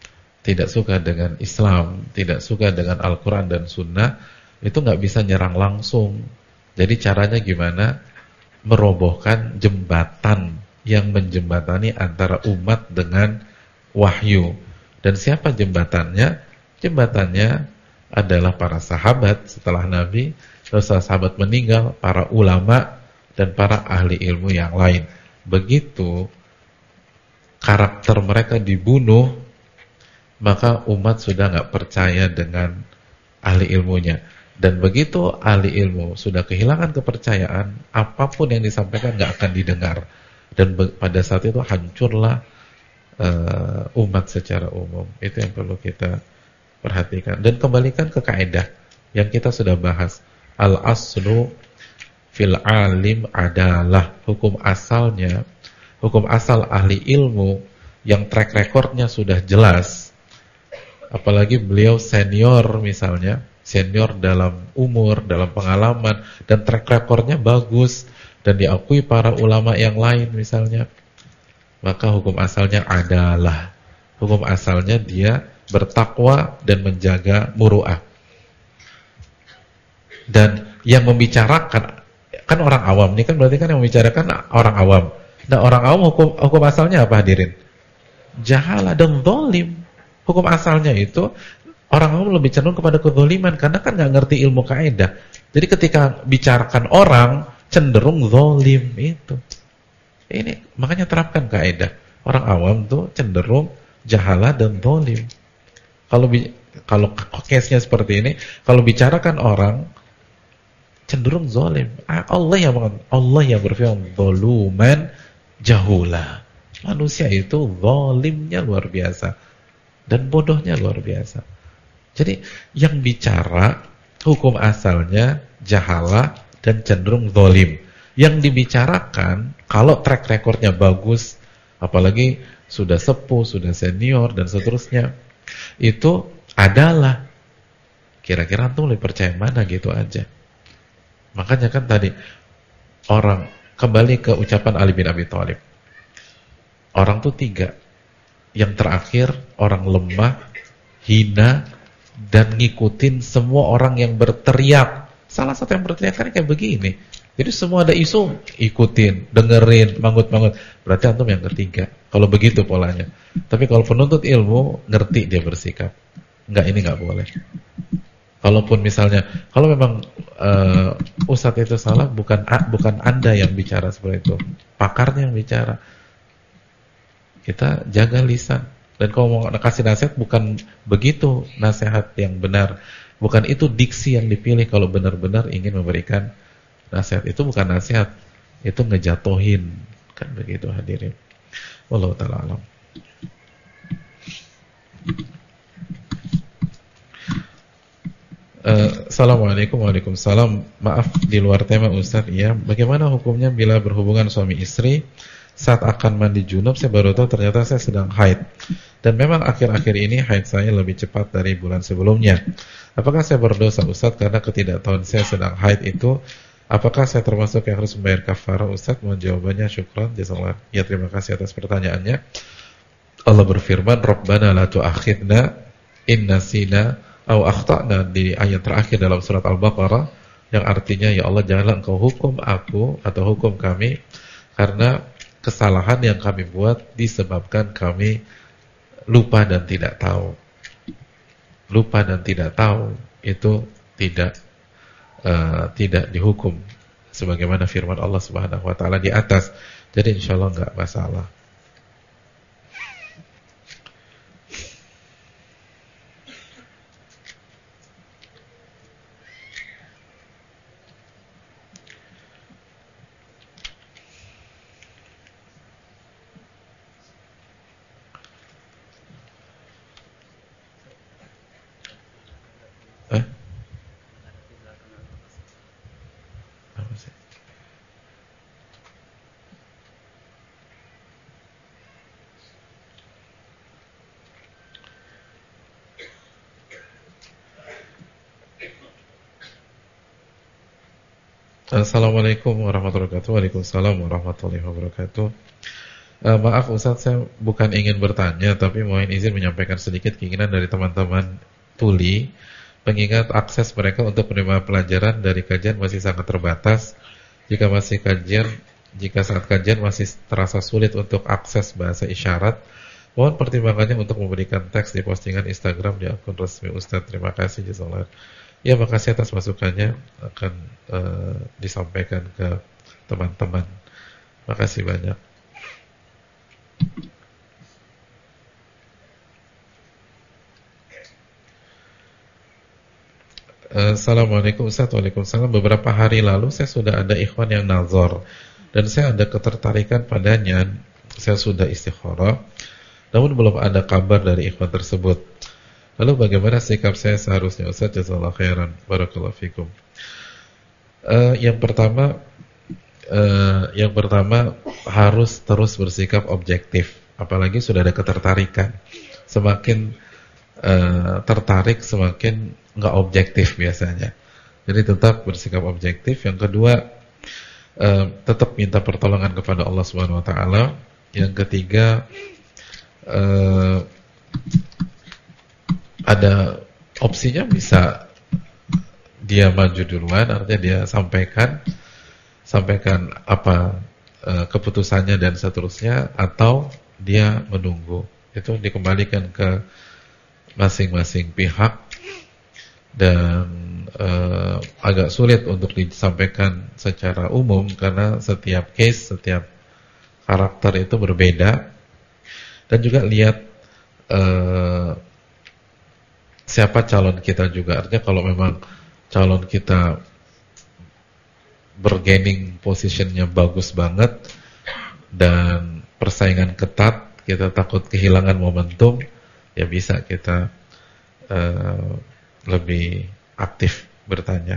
Speaker 1: Islam, tidak suka dengan Al-Quran dan Sunnah, itu nggak bisa nyerang langsung. Jadi caranya gimana? Merobohkan jembatan yang menjembatani antara umat dengan wahyu. Dan siapa jembatannya? Jembatannya adalah para sahabat setelah Nabi, setelah sahabat meninggal, para ulama dan para ahli ilmu yang lain. Begitu karakter mereka dibunuh, maka umat sudah nggak percaya dengan ahli ilmunya. Dan begitu ahli ilmu sudah kehilangan kepercayaan, apapun yang disampaikan nggak akan didengar. Dan pada saat itu hancurlah umat secara umum. Itu yang perlu kita perhatikan. Dan kembalikan ke kaidah yang kita sudah bahas. Al-aslu fil alim adalah hukum asal ahli ilmu yang track recordnya sudah jelas. Apalagi beliau senior misalnya, senior dalam umur, dalam pengalaman, dan track recordnya bagus dan diakui para ulama yang lain misalnya, maka hukum asalnya adalah, hukum asalnya dia bertakwa dan menjaga muru'ah. Dan yang membicarakan kan orang awam, ini kan berarti kan yang membicarakan orang awam. Nah orang awam hukum asalnya apa hadirin? Jahalah dan zalim. Hukum asalnya itu orang awam lebih cenderung kepada kezaliman karena kan nggak ngerti ilmu kaidah. Jadi ketika bicarakan orang cenderung zalim itu. Ini makanya terapkan kaidah. Orang awam tuh cenderung jahalah dan zalim. Kalau case-nya seperti ini, kalau bicarakan orang cenderung zalim. Allah yang berfirman zaluman jahula. Manusia itu zalimnya luar biasa dan bodohnya luar biasa. Jadi yang bicara hukum asalnya jahala dan cenderung zalim. Yang dibicarakan kalau track recordnya bagus, apalagi sudah sepuh, sudah senior dan seterusnya, itu adalah kira-kira antum lebih percaya mana gitu aja. Makanya kan tadi orang kembali ke ucapan Ali bin Abi Thalib. Orang tuh 3. Yang terakhir orang lemah, hina dan ngikutin semua orang yang berteriak. Salah satu yang berteriak kan kayak begini. Jadi semua ada isu ikutin, dengerin, mangut-mangut. Berarti antum yang ketiga. Kalau begitu polanya. Tapi kalau penuntut ilmu ngerti dia bersikap. Enggak, ini enggak boleh. Kalaupun misalnya, kalau memang ustadz itu salah, bukan Anda yang bicara seperti itu, pakarnya yang bicara. Kita jaga lisan. Dan kalau mau kasih nasihat, bukan begitu nasihat yang benar. Bukan itu diksi yang dipilih kalau benar-benar ingin memberikan nasihat. Itu bukan nasihat, itu ngejatohin. Kan begitu hadirin. Wallahu ta'ala alam. Assalamualaikum. Waalaikumsalam. Maaf di luar tema Ustaz ya. Bagaimana hukumnya bila berhubungan suami istri saat akan mandi junub? Saya baru tahu ternyata saya sedang haid. Dan memang akhir-akhir ini haid saya lebih cepat dari bulan sebelumnya. Apakah saya berdosa Ustaz karena ketidaktahuan saya sedang haid itu? Apakah saya termasuk yang harus membayar kafarah Ustaz? Mohon jawabannya, syukran jazakallah. Ya, terima kasih atas pertanyaannya. Allah berfirman, Rabbana la tu'akhidna in nasina aw akhtana, di ayat terakhir dalam surat Al-Baqarah, yang artinya ya Allah janganlah engkau hukum aku atau hukum kami karena kesalahan yang kami buat disebabkan kami lupa dan tidak tahu. Lupa dan tidak tahu itu tidak dihukum sebagaimana firman Allah Subhanahu wa taala di atas. Jadi insyaallah enggak masalah. Assalamualaikum warahmatullahi wabarakatuh. Waalaikumsalam warahmatullahi wabarakatuh. Maaf Ustaz, saya bukan ingin bertanya, tapi mohon izin menyampaikan sedikit keinginan dari teman-teman tuli. Mengingat akses mereka untuk menerima pelajaran dari kajian masih sangat terbatas. Jika saat kajian masih terasa sulit untuk akses bahasa isyarat, mohon pertimbangannya untuk memberikan teks di postingan Instagram di akun resmi Ustaz. Terima kasih jazakallah. Ya, makasih atas masukannya, akan disampaikan ke teman-teman. Makasih banyak. Assalamualaikum Ustaz. Waalaikumsalam. Beberapa hari lalu saya sudah ada ikhwan yang nazar dan saya ada ketertarikan padanya. Saya sudah istikharah, namun belum ada kabar dari ikhwan tersebut. Lalu bagaimana sikap saya seharusnya Ustaz? Jazakallahu khairan. Barakallahu fikum. Yang pertama harus terus bersikap objektif. Apalagi sudah ada ketertarikan. Semakin tertarik semakin nggak objektif biasanya. Jadi tetap bersikap objektif. Yang kedua, tetap minta pertolongan kepada Allah Subhanahu wa taala. Yang ketiga, ada opsinya bisa dia maju duluan, artinya dia sampaikan, sampaikan apa keputusannya dan seterusnya, atau dia menunggu. Itu dikembalikan ke masing-masing pihak, dan agak sulit untuk disampaikan secara umum karena setiap case, setiap karakter itu berbeda. Dan juga lihat siapa calon kita juga. Artinya kalau memang calon kita bergaining positionnya bagus banget dan persaingan ketat, kita takut kehilangan momentum, ya bisa kita lebih aktif bertanya.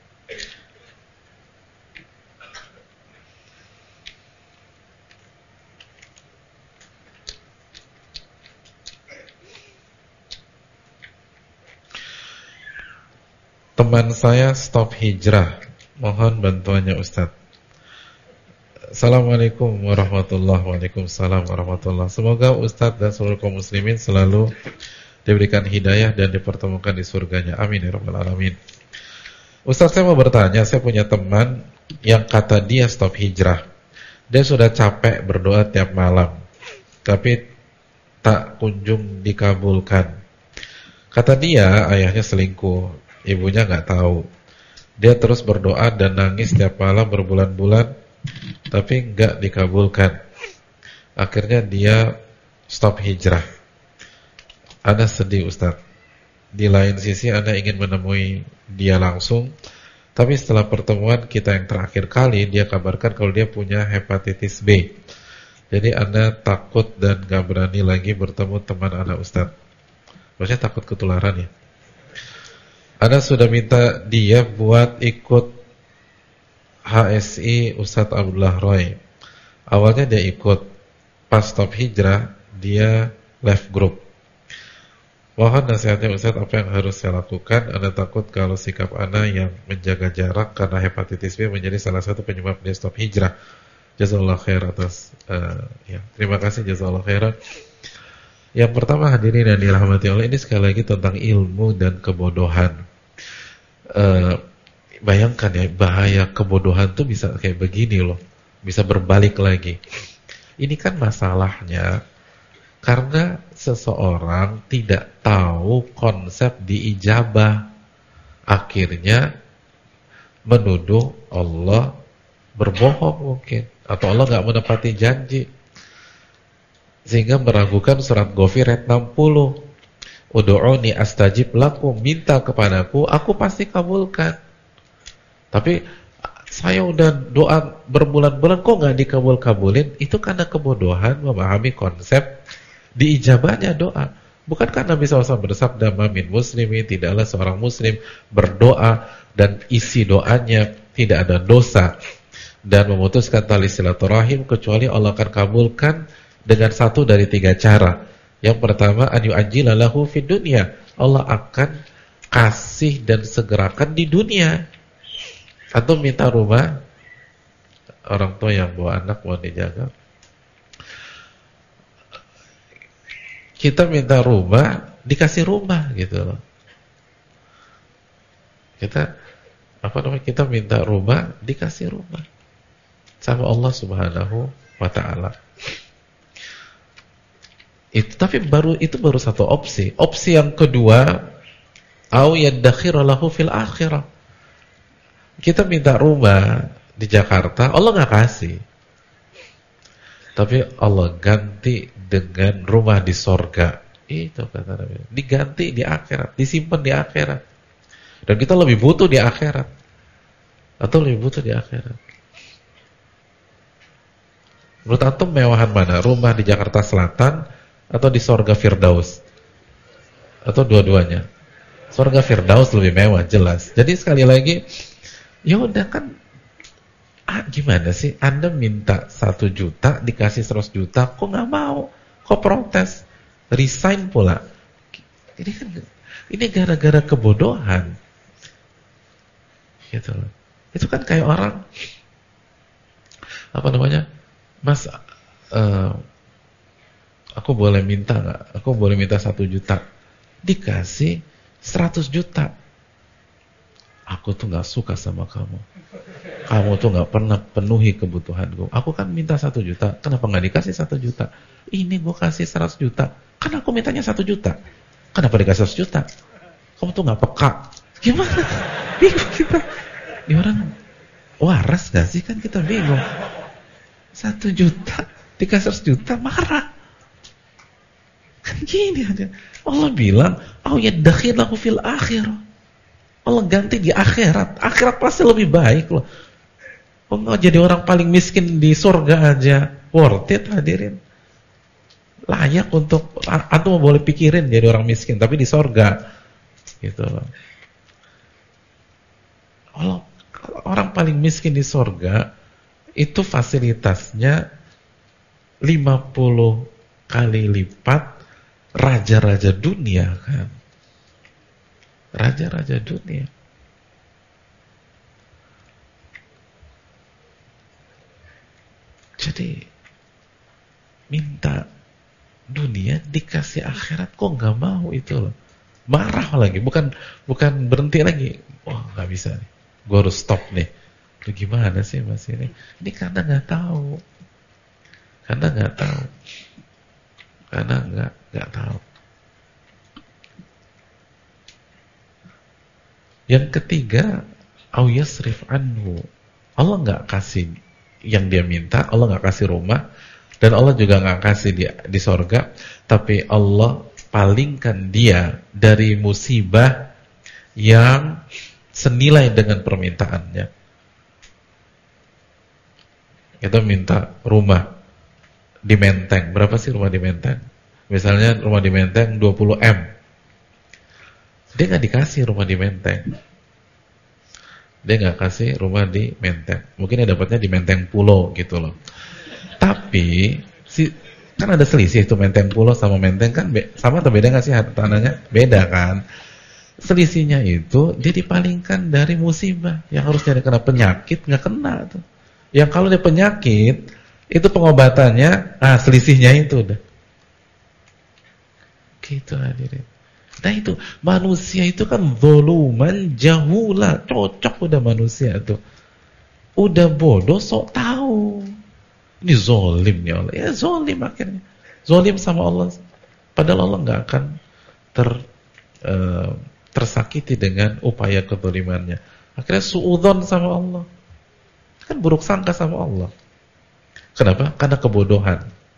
Speaker 1: Teman saya stop hijrah, mohon bantuannya Ustadz. Assalamualaikum warahmatullahi wabarakatuh. Waalaikumsalam warahmatullahi. Semoga Ustadz dan seluruh kaum muslimin selalu diberikan hidayah dan dipertemukan di surganya. Amin ya rabbal alamin. Ustadz, saya mau bertanya, saya punya teman yang kata dia stop hijrah. Dia sudah capek berdoa tiap malam, tapi tak kunjung dikabulkan. Kata dia ayahnya selingkuh, ibunya nggak tahu. Dia terus berdoa dan nangis tiap malam berbulan-bulan, tapi nggak dikabulkan. Akhirnya dia stop hijrah. Ana sedih Ustaz. Di lain sisi Ana ingin menemui dia langsung, tapi setelah pertemuan kita yang terakhir kali, dia kabarkan kalau dia punya hepatitis B. Jadi Ana takut dan gak berani lagi bertemu teman Ana Ustaz. Maksudnya takut ketularan ya. Ana sudah minta dia buat ikut HSI Ustadz Abdullah Roy. Awalnya dia ikut, pas stop hijrah dia left group. Mohon nasihatnya Ustadz, apa yang harus saya lakukan? Ana takut kalau sikap Ana yang menjaga jarak karena hepatitis B menjadi salah satu penyebab dia stop hijrah. Jazakallahu khair atas ya. Terima kasih, jazakallahu khairan. Yang pertama, hadirin yang dirahmati Allah, ini sekali lagi tentang ilmu dan kebodohan. Bayangkan ya, bahaya kebodohan tuh bisa kayak begini loh, bisa berbalik lagi. Ini kan masalahnya karena seseorang tidak tahu konsep diijabah, akhirnya menuduh Allah berbohong mungkin, atau Allah gak menepati janji, sehingga meragukan surat Ghafir ayat 60. Ud'uni astajib lakum, minta kepadaku, aku pasti kabulkan. Tapi saya udah doa berbulan-bulan kok gak dikabul-kabulin. Itu karena kebodohan memahami konsep diijabahnya doa. Bukankah Nabi SAW bersabda, "Ma min muslimin", tidaklah seorang muslim berdoa dan isi doanya tidak ada dosa dan memutuskan tali silaturahim kecuali Allah akan kabulkan dengan satu dari tiga cara. Yang pertama, an yu'ajjila lahu fid dunya, Allah akan kasih dan segerakan di dunia. Atau minta rumah, orang tua yang bawa anak mau dijaga, kita minta rumah, dikasih rumah gitu loh. Kita minta rumah, dikasih rumah sama Allah Subhanahu wa ta'ala. Itu baru satu opsi. Opsi yang kedua, au yaddakhira lahu fil akhirah. Kita minta rumah di Jakarta, Allah nggak kasih, tapi Allah ganti dengan rumah di sorga. Itu kata Nabi, diganti di akhirat, disimpan di akhirat. Dan kita lebih butuh di akhirat, atau lebih butuh di akhirat. Menurut antum mewahan mana? Rumah di Jakarta Selatan atau di sorga Firdaus? Atau dua-duanya? Sorga Firdaus lebih mewah, jelas. Jadi sekali lagi, ya udah kan, gimana sih? Anda minta 1 juta dikasih 100 juta, kok nggak mau? Kok protes? Resign pula. Ini gara-gara kebodohan. Gitu loh. Itu kan kayak orang, Mas, aku boleh minta nggak? Aku boleh minta 1 juta, dikasih 100 juta. Aku tuh nggak suka sama kamu. kamu tuh nggak pernah penuhi kebutuhanku. Aku kan minta 1 juta, kenapa nggak dikasih 1 juta? Ini gue kasih 100 juta, kan aku mintanya 1 juta. Kenapa dikasih 100 juta? Kamu tuh nggak peka. Gimana? Bingung kita. Ini orang waras gak sih? Kan kita bingung. 1 juta dikasih 100 juta, marah. Kan gini aja. Allah bilang, "Au yadkhilahu fil akhirah." Allah ganti di akhirat. Akhirat pasti lebih baik loh. Oh, jadi orang paling miskin di surga aja worth it, hadirin. Layak untuk antum boleh pikirin jadi orang miskin tapi di surga. Gitu loh. Orang paling miskin di surga itu fasilitasnya 50 kali lipat raja-raja dunia kan. Raja-raja dunia. Jadi minta dunia dikasih akhirat kok nggak mau itu loh. Marah lagi, bukan berhenti lagi. Wah, nggak bisa nih. Gue harus stop nih. Lu gimana sih Mas ini? Ini karena nggak tahu. Karena nggak tahu. Karena nggak tahu. Yang ketiga, au yasrif anhu. Allah nggak kasih yang dia minta, Allah nggak kasih rumah, dan Allah juga nggak kasih dia di sorga, tapi Allah palingkan dia dari musibah yang senilai dengan permintaannya. Kita minta rumah di Menteng, berapa sih rumah di Menteng? Misalnya rumah di Menteng 20M, dia nggak dikasih rumah di Menteng. Dia nggak kasih rumah di Menteng. Mungkin dia dapatnya di Menteng Pulau gitu loh. Tapi kan ada selisih itu Menteng Pulau sama Menteng kan sama atau beda nggak sih tanahnya? Beda kan. Selisihnya itu dia dipalingkan dari musibah. Yang harusnya dia kena penyakit nggak kena tuh. Yang kalau dia penyakit itu pengobatannya, selisihnya itu udah. Gitu hadirin. Nah itu, manusia itu kan zuluman jahula, cocok udah manusia tuh. Udah bodoh sok tahu. Ini zolim ya Allah. Ya zolim akhirnya. Zolim sama Allah. Padahal Allah nggak akan tersakiti dengan upaya kezalimannya. Akhirnya suudzon sama Allah. Kan buruk sangka sama Allah. Kenapa? Karena kebodohan.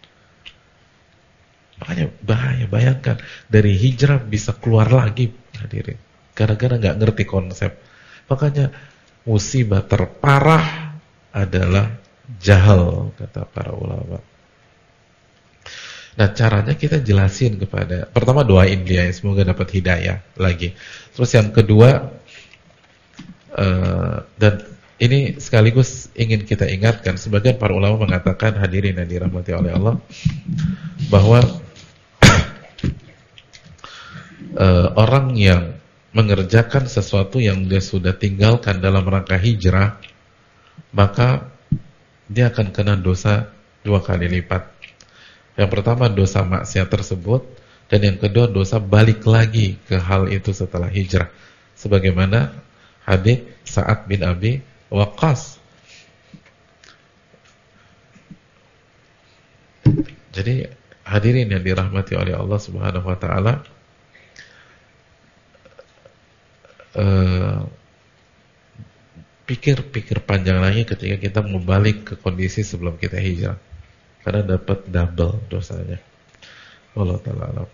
Speaker 1: Makanya bahaya, bayangkan dari hijrah bisa keluar lagi hadirin. Gara-gara nggak ngerti konsep. Makanya musibah terparah adalah jahal, kata para ulama. Nah caranya kita jelasin kepada, pertama doain dia, semoga dapat hidayah lagi. Terus yang kedua, dan ini sekaligus ingin kita ingatkan, sebagian para ulama mengatakan, hadirin yang dirahmati oleh Allah, bahwa orang yang mengerjakan sesuatu yang dia sudah tinggalkan dalam rangka hijrah, maka dia akan kena dosa 2 kali lipat. Yang pertama dosa maksiat tersebut, dan yang kedua dosa balik lagi ke hal itu setelah hijrah. Sebagaimana hadits Sa'ad bin Abi Waqqas. Jadi hadirin yang dirahmati oleh Allah Subhanahu wa taala, pikir-pikir panjang lagi ketika kita mau balik ke kondisi sebelum kita hijrah, karena dapat double dosanya. Allah taala alam.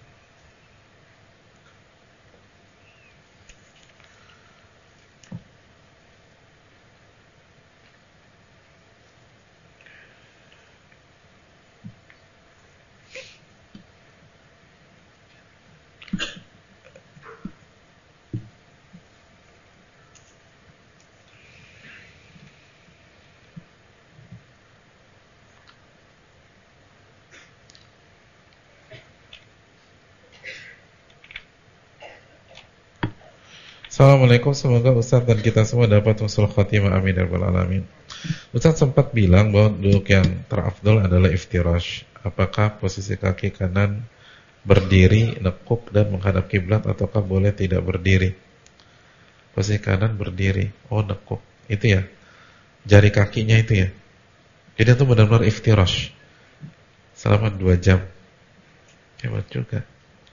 Speaker 1: Assalamualaikum, semoga Ustaz dan kita semua dapat husnul khatimah, amin ya rabbal alamin. Ustaz sempat bilang bahwa duduk yang terafdol adalah iftirash. Apakah posisi kaki kanan berdiri, nekuk dan menghadap kiblat, ataukah boleh tidak berdiri? Posisi kanan berdiri, nekuk. Itu ya. jari kakinya itu ya. Jadi itu benar-benar iftirash selama 2 jam. Hebat juga.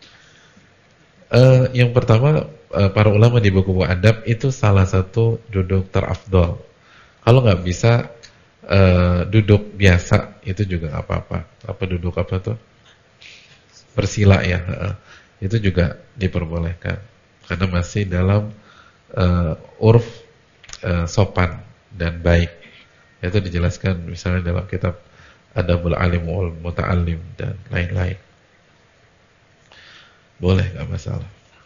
Speaker 1: Yang pertama, para ulama di buku-buku adab itu salah satu duduk terafdol. Kalau nggak bisa duduk biasa itu juga nggak apa-apa. Apa duduk apa tuh? Bersila ya. Itu juga diperbolehkan karena masih dalam urf sopan dan baik. Itu dijelaskan misalnya dalam kitab Adabul Alim wal Muta'allim dan lain-lain. Boleh, nggak masalah.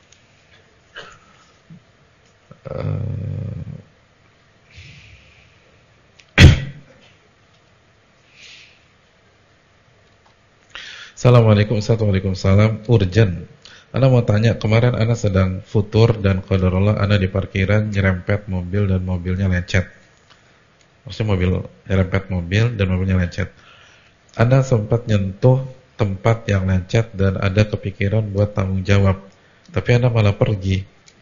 Speaker 1: Assalamualaikum warahmatullahi wabarakatuh. Urgent. Ana mau tanya, kemarin Ana sedang futur dan qadarullah Ana di parkiran nyerempet mobil dan mobilnya lecet. Maksudnya mobil nyerempet mobil dan mobilnya lecet. Ana sempat nyentuh tempat yang lecet dan ada kepikiran buat tanggung jawab. Tapi Ana malah pergi.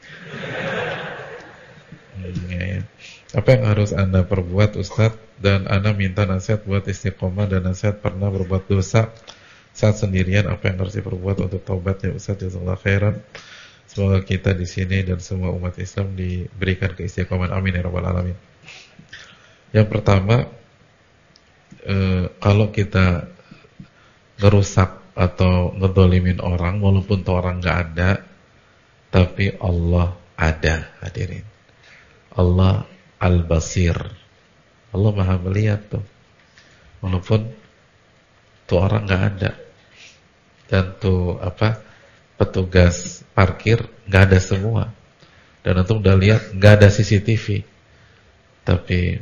Speaker 1: Ya. Apa yang harus Anda perbuat Ustadz? Dan Ana minta nasihat buat istiqomah dan nasihat pernah berbuat dosa saat sendirian, apa yang harus diperbuat untuk taubatnya Ustaz? Jazakallahu khairan. Semoga kita di sini dan semua umat Islam diberikan keistiqomahan, amin ya rabbal alamin. Yang pertama, kalau kita ngerusak atau ngedolimin orang, walaupun tuh orang nggak ada, tapi Allah ada, hadirin. Allah Al-Basir, Allah Maha melihat tuh, walaupun tuh orang nggak ada. Dan tuh petugas parkir nggak ada semua. Dan antum udah lihat nggak ada CCTV. Tapi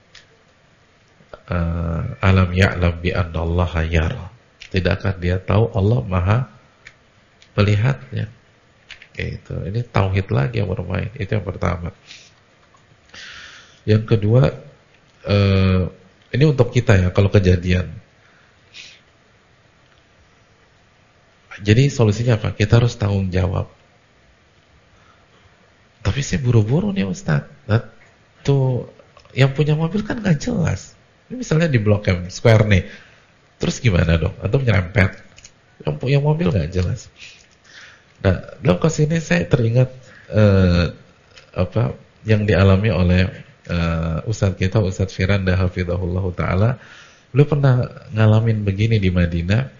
Speaker 1: alam ya'lam bi annallaha yara. Tidakkah dia tahu Allah Maha melihatnya? Gitu. Ini tauhid lagi yang bermain. Itu yang pertama. Yang kedua, ini untuk kita ya kalau kejadian. Jadi solusinya apa? Kita harus tanggung jawab. Tapi saya buru-buru nih Ustaz. Nah, tuh yang punya mobil kan gak jelas. Ini misalnya di Blok M Square nih. Terus gimana dong? Atau nyerempet. Yang punya mobil gak jelas. Nah, dalam kasus ini saya teringat yang dialami oleh Ustaz kita, Ustaz Firanda hafizahullah ta'ala. Beliau pernah ngalamin begini di Madinah.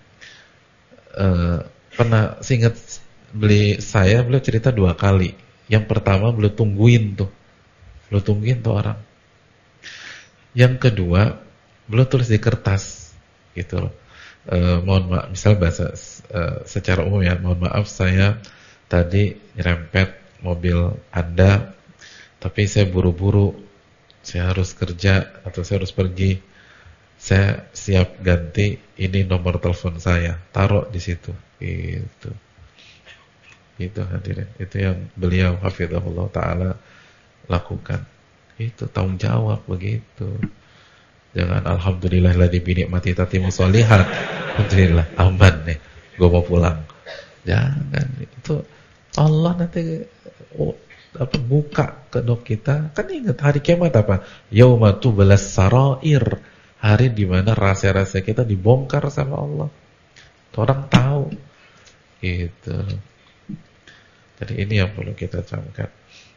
Speaker 1: Pernah seingat beliau cerita 2 kali. Yang pertama beliau tungguin tuh orang. Yang kedua beliau tulis di kertas gitu loh. Mohon maaf, misal bahasa secara umum ya, mohon maaf saya tadi nyerempet mobil Anda, tapi saya buru-buru, saya harus kerja atau saya harus pergi. Saya siap ganti, ini nomor telepon saya, taruh di situ. Gitu. Itu hadirin, itu yang beliau hafizahullah ta'ala lakukan. Itu tanggung jawab begitu. Jangan alhamdulillahilladzi bi ni'mati tatimmu sholihat. Alhamdulillah, aman nih, gue mau pulang. Jangan, itu Allah nanti buka kedok kita. Kan ingat hari kiamat apa? Yauma tublas sarair. Hari di mana rahasia-rahasia kita dibongkar sama Allah. Orang tahu. Gitu. Jadi ini yang perlu kita camkan.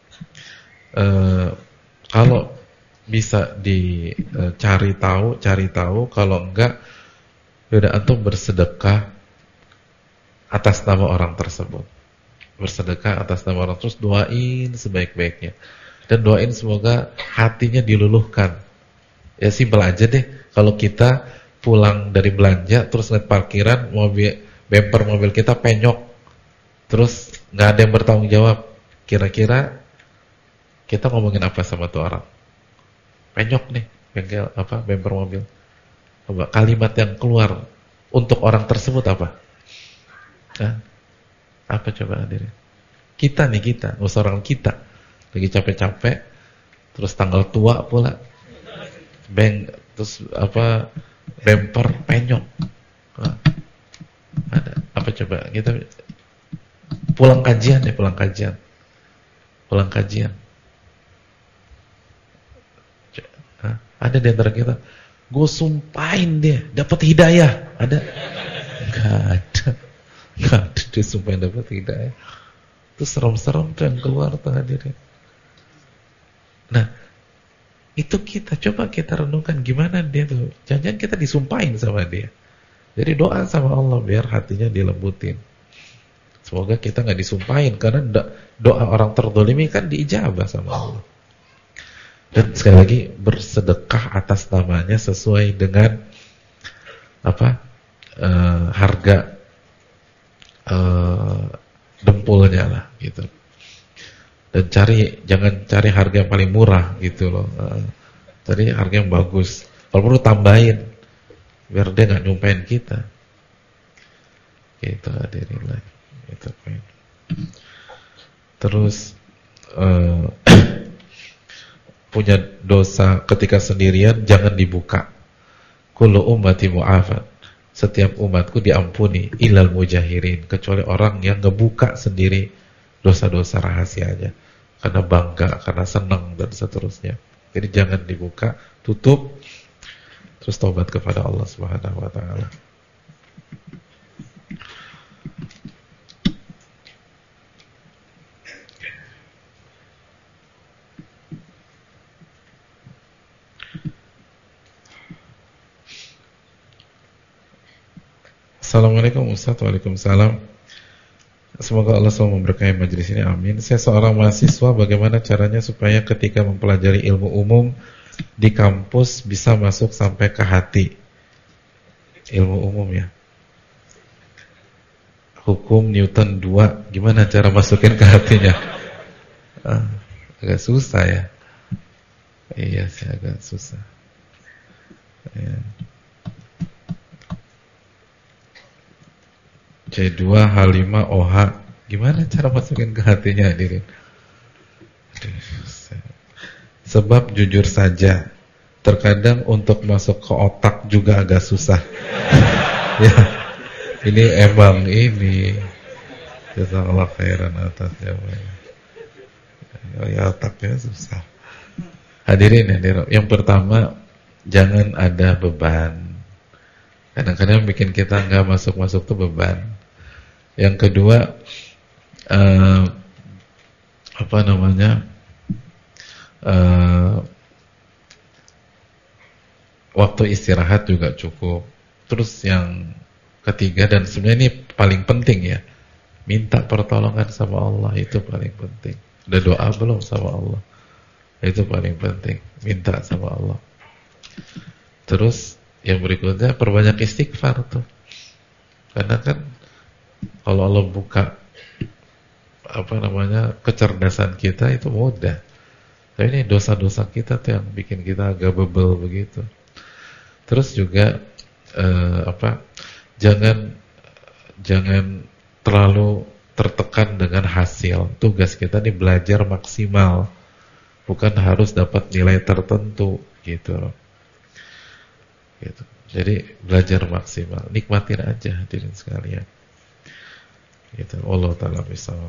Speaker 1: Kalau bisa dicari tahu, cari tahu. Kalau enggak, yaudah antum bersedekah atas nama orang tersebut. Bersedekah atas nama orang, terus doain sebaik-baiknya. Dan doain semoga hatinya diluluhkan. Ya simpel aja deh, kalau kita pulang dari belanja terus lihat parkiran bemper mobil kita penyok, terus nggak ada yang bertanggung jawab, kira-kira kita ngomongin apa sama tuh orang? Penyok nih bemper mobil. Coba kalimat yang keluar untuk orang tersebut apa? Apa coba hadirin? Kita, orang kita lagi capek-capek, terus tanggal tua pula. Terus bemper penyok. Ada apa coba? Kita pulang kajian. Ada di antara kita, gue sumpahin dia dapat hidayah. Ada? Gak ada dia sumpahin dapat hidayah. Itu serem-serem tuh yang keluar tuh hadirin. Nah, itu coba kita renungkan gimana dia tuh. Jangan-jangan kita disumpahin sama dia. Jadi doa sama Allah biar hatinya dilembutin. Semoga kita nggak disumpahin, karena doa orang terzalimi kan diijabah sama Allah. Dan sekali lagi, bersedekah atas namanya sesuai dengan harga dempulnya lah gitu. Dan jangan cari harga yang paling murah gitu loh. Cari harga yang bagus. Kalau perlu tambahin biar dia nggak nyumpahin kita. Gitu hadirin lah. Itu poin. Terus punya dosa ketika sendirian jangan dibuka. Kullu ummati mu'afat. Setiap umatku diampuni ilal mujahirin, kecuali orang yang ngebuka sendiri dosa-dosa rahasianya karena bangga, karena senang dan seterusnya. Jadi jangan dibuka, tutup, terus taubat kepada Allah Subhanahu wa taala. Assalamualaikum Ustaz. Waalaikumsalam. Semoga Allah selalu memberkahi majelis ini, amin. Saya seorang mahasiswa, bagaimana caranya supaya ketika mempelajari ilmu umum di kampus bisa masuk sampai ke hati? Ilmu umum ya, hukum Newton 2, gimana cara masukin ke hatinya? Agak susah ya. Iya sih, agak susah ya. C2 H5 OH, gimana cara masukin ke hatinya hadirin? Sebab jujur saja, terkadang untuk masuk ke otak juga agak susah. Ya, ini emang ini. Jazakallah khairan atas jawabannya. Ya, otaknya susah. Hadirin, yang pertama, jangan ada beban. Kadang-kadang bikin kita nggak masuk-masuk tuh beban. Yang kedua, waktu istirahat juga cukup. Terus yang ketiga, dan sebenarnya ini paling penting ya, minta pertolongan sama Allah, itu paling penting. Udah doa belum sama Allah? Itu paling penting, minta sama Allah. Terus yang berikutnya, perbanyak istighfar tuh. Karena kan kalau Allah buka kecerdasan kita, itu mudah. Tapi ini dosa-dosa kita tuh yang bikin kita agak bebel begitu. Terus juga jangan terlalu tertekan dengan hasil. Tugas kita nih belajar maksimal, bukan harus dapat nilai tertentu gitu. Gitu. Jadi belajar maksimal, nikmatin aja hadirin sekalian. Gitu. Allah taala bisawab.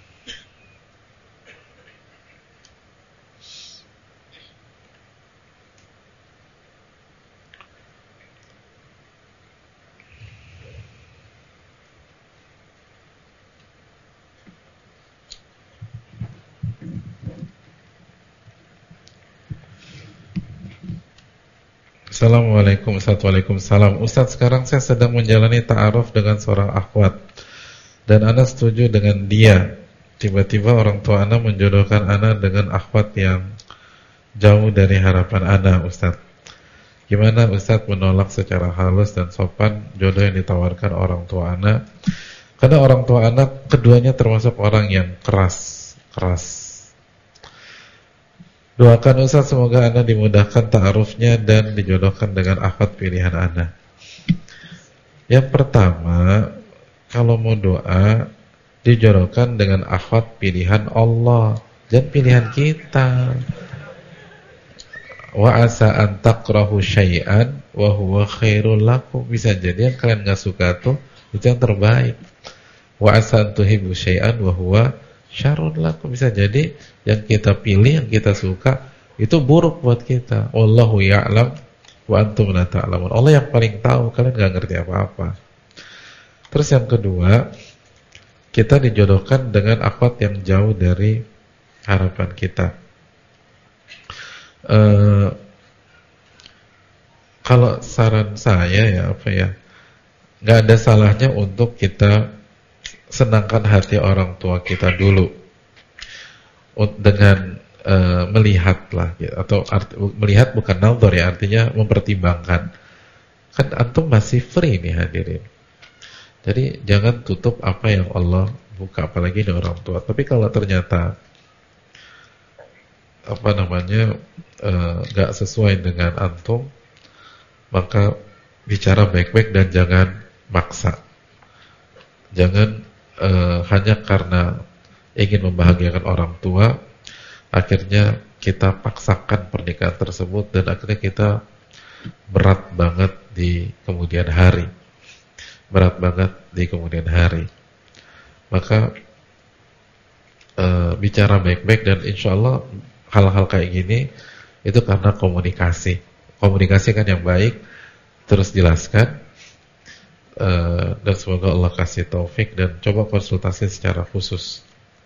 Speaker 1: Assalamualaikum Ustaz. Waalaikumsalam. Ustaz, sekarang saya sedang menjalani ta'aruf dengan seorang akhwat dan ana setuju dengan dia. Tiba-tiba orang tua ana menjodohkan ana dengan akhwat yang jauh dari harapan ana, Ustaz. Gimana Ustaz menolak secara halus dan sopan jodoh yang ditawarkan orang tua ana? Karena orang tua ana keduanya termasuk orang yang keras. Doakan Ustaz semoga ana dimudahkan ta'arufnya dan dijodohkan dengan akhwat pilihan ana. Yang pertama, kalau mau doa, dijodohkan dengan akhwat pilihan Allah, jangan pilihan kita. Wa asa an takrahu syai'an wa huwa khairul lakum. Bisa jadi yang kalian gak suka tuh itu yang terbaik. Wa asa an tuhibbu syai'an wa huwa syarrun lakum. Bisa jadi yang kita pilih, yang kita suka itu buruk buat kita. Wallahu ya'lam wa antum la ta'lamun. Allah yang paling tahu, kalian nggak ngerti apa-apa. Terus yang kedua, kita dijodohkan dengan akhwat yang jauh dari harapan kita. Kalau saran saya nggak ada salahnya untuk kita senangkan hati orang tua kita dulu dengan melihatlah, atau melihat bukan naldor ya, artinya mempertimbangkan. Kan antum masih free nih hadirin. Jadi jangan tutup apa yang Allah buka, apalagi ini orang tua. Tapi kalau ternyata nggak sesuai dengan antum, maka bicara baik-baik dan jangan maksa. Jangan hanya karena ingin membahagiakan orang tua, akhirnya kita paksakan pernikahan tersebut dan akhirnya kita berat banget di kemudian hari. Maka bicara baik-baik, dan insya Allah hal-hal kayak gini itu karena komunikasi kan yang baik, terus jelaskan, dan semoga Allah kasih taufik, dan coba konsultasi secara khusus.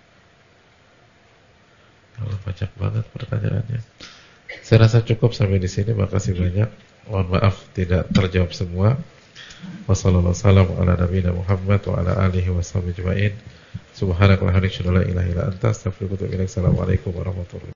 Speaker 1: Kalau banyak banget pertanyaannya. Saya rasa cukup sampai di sini. Makasih banyak. Mohon maaf tidak terjawab semua. Wassalamualaikum warahmatullahi wabarakatuh wa ala alihi washabihi ajma'in. Subhanakallahumma wa bihamdika, asyhadu an la ilaha illa anta, astaghfiruka wa atubu ilaik. Assalamualaikum warahmatullahi wabarakatuh.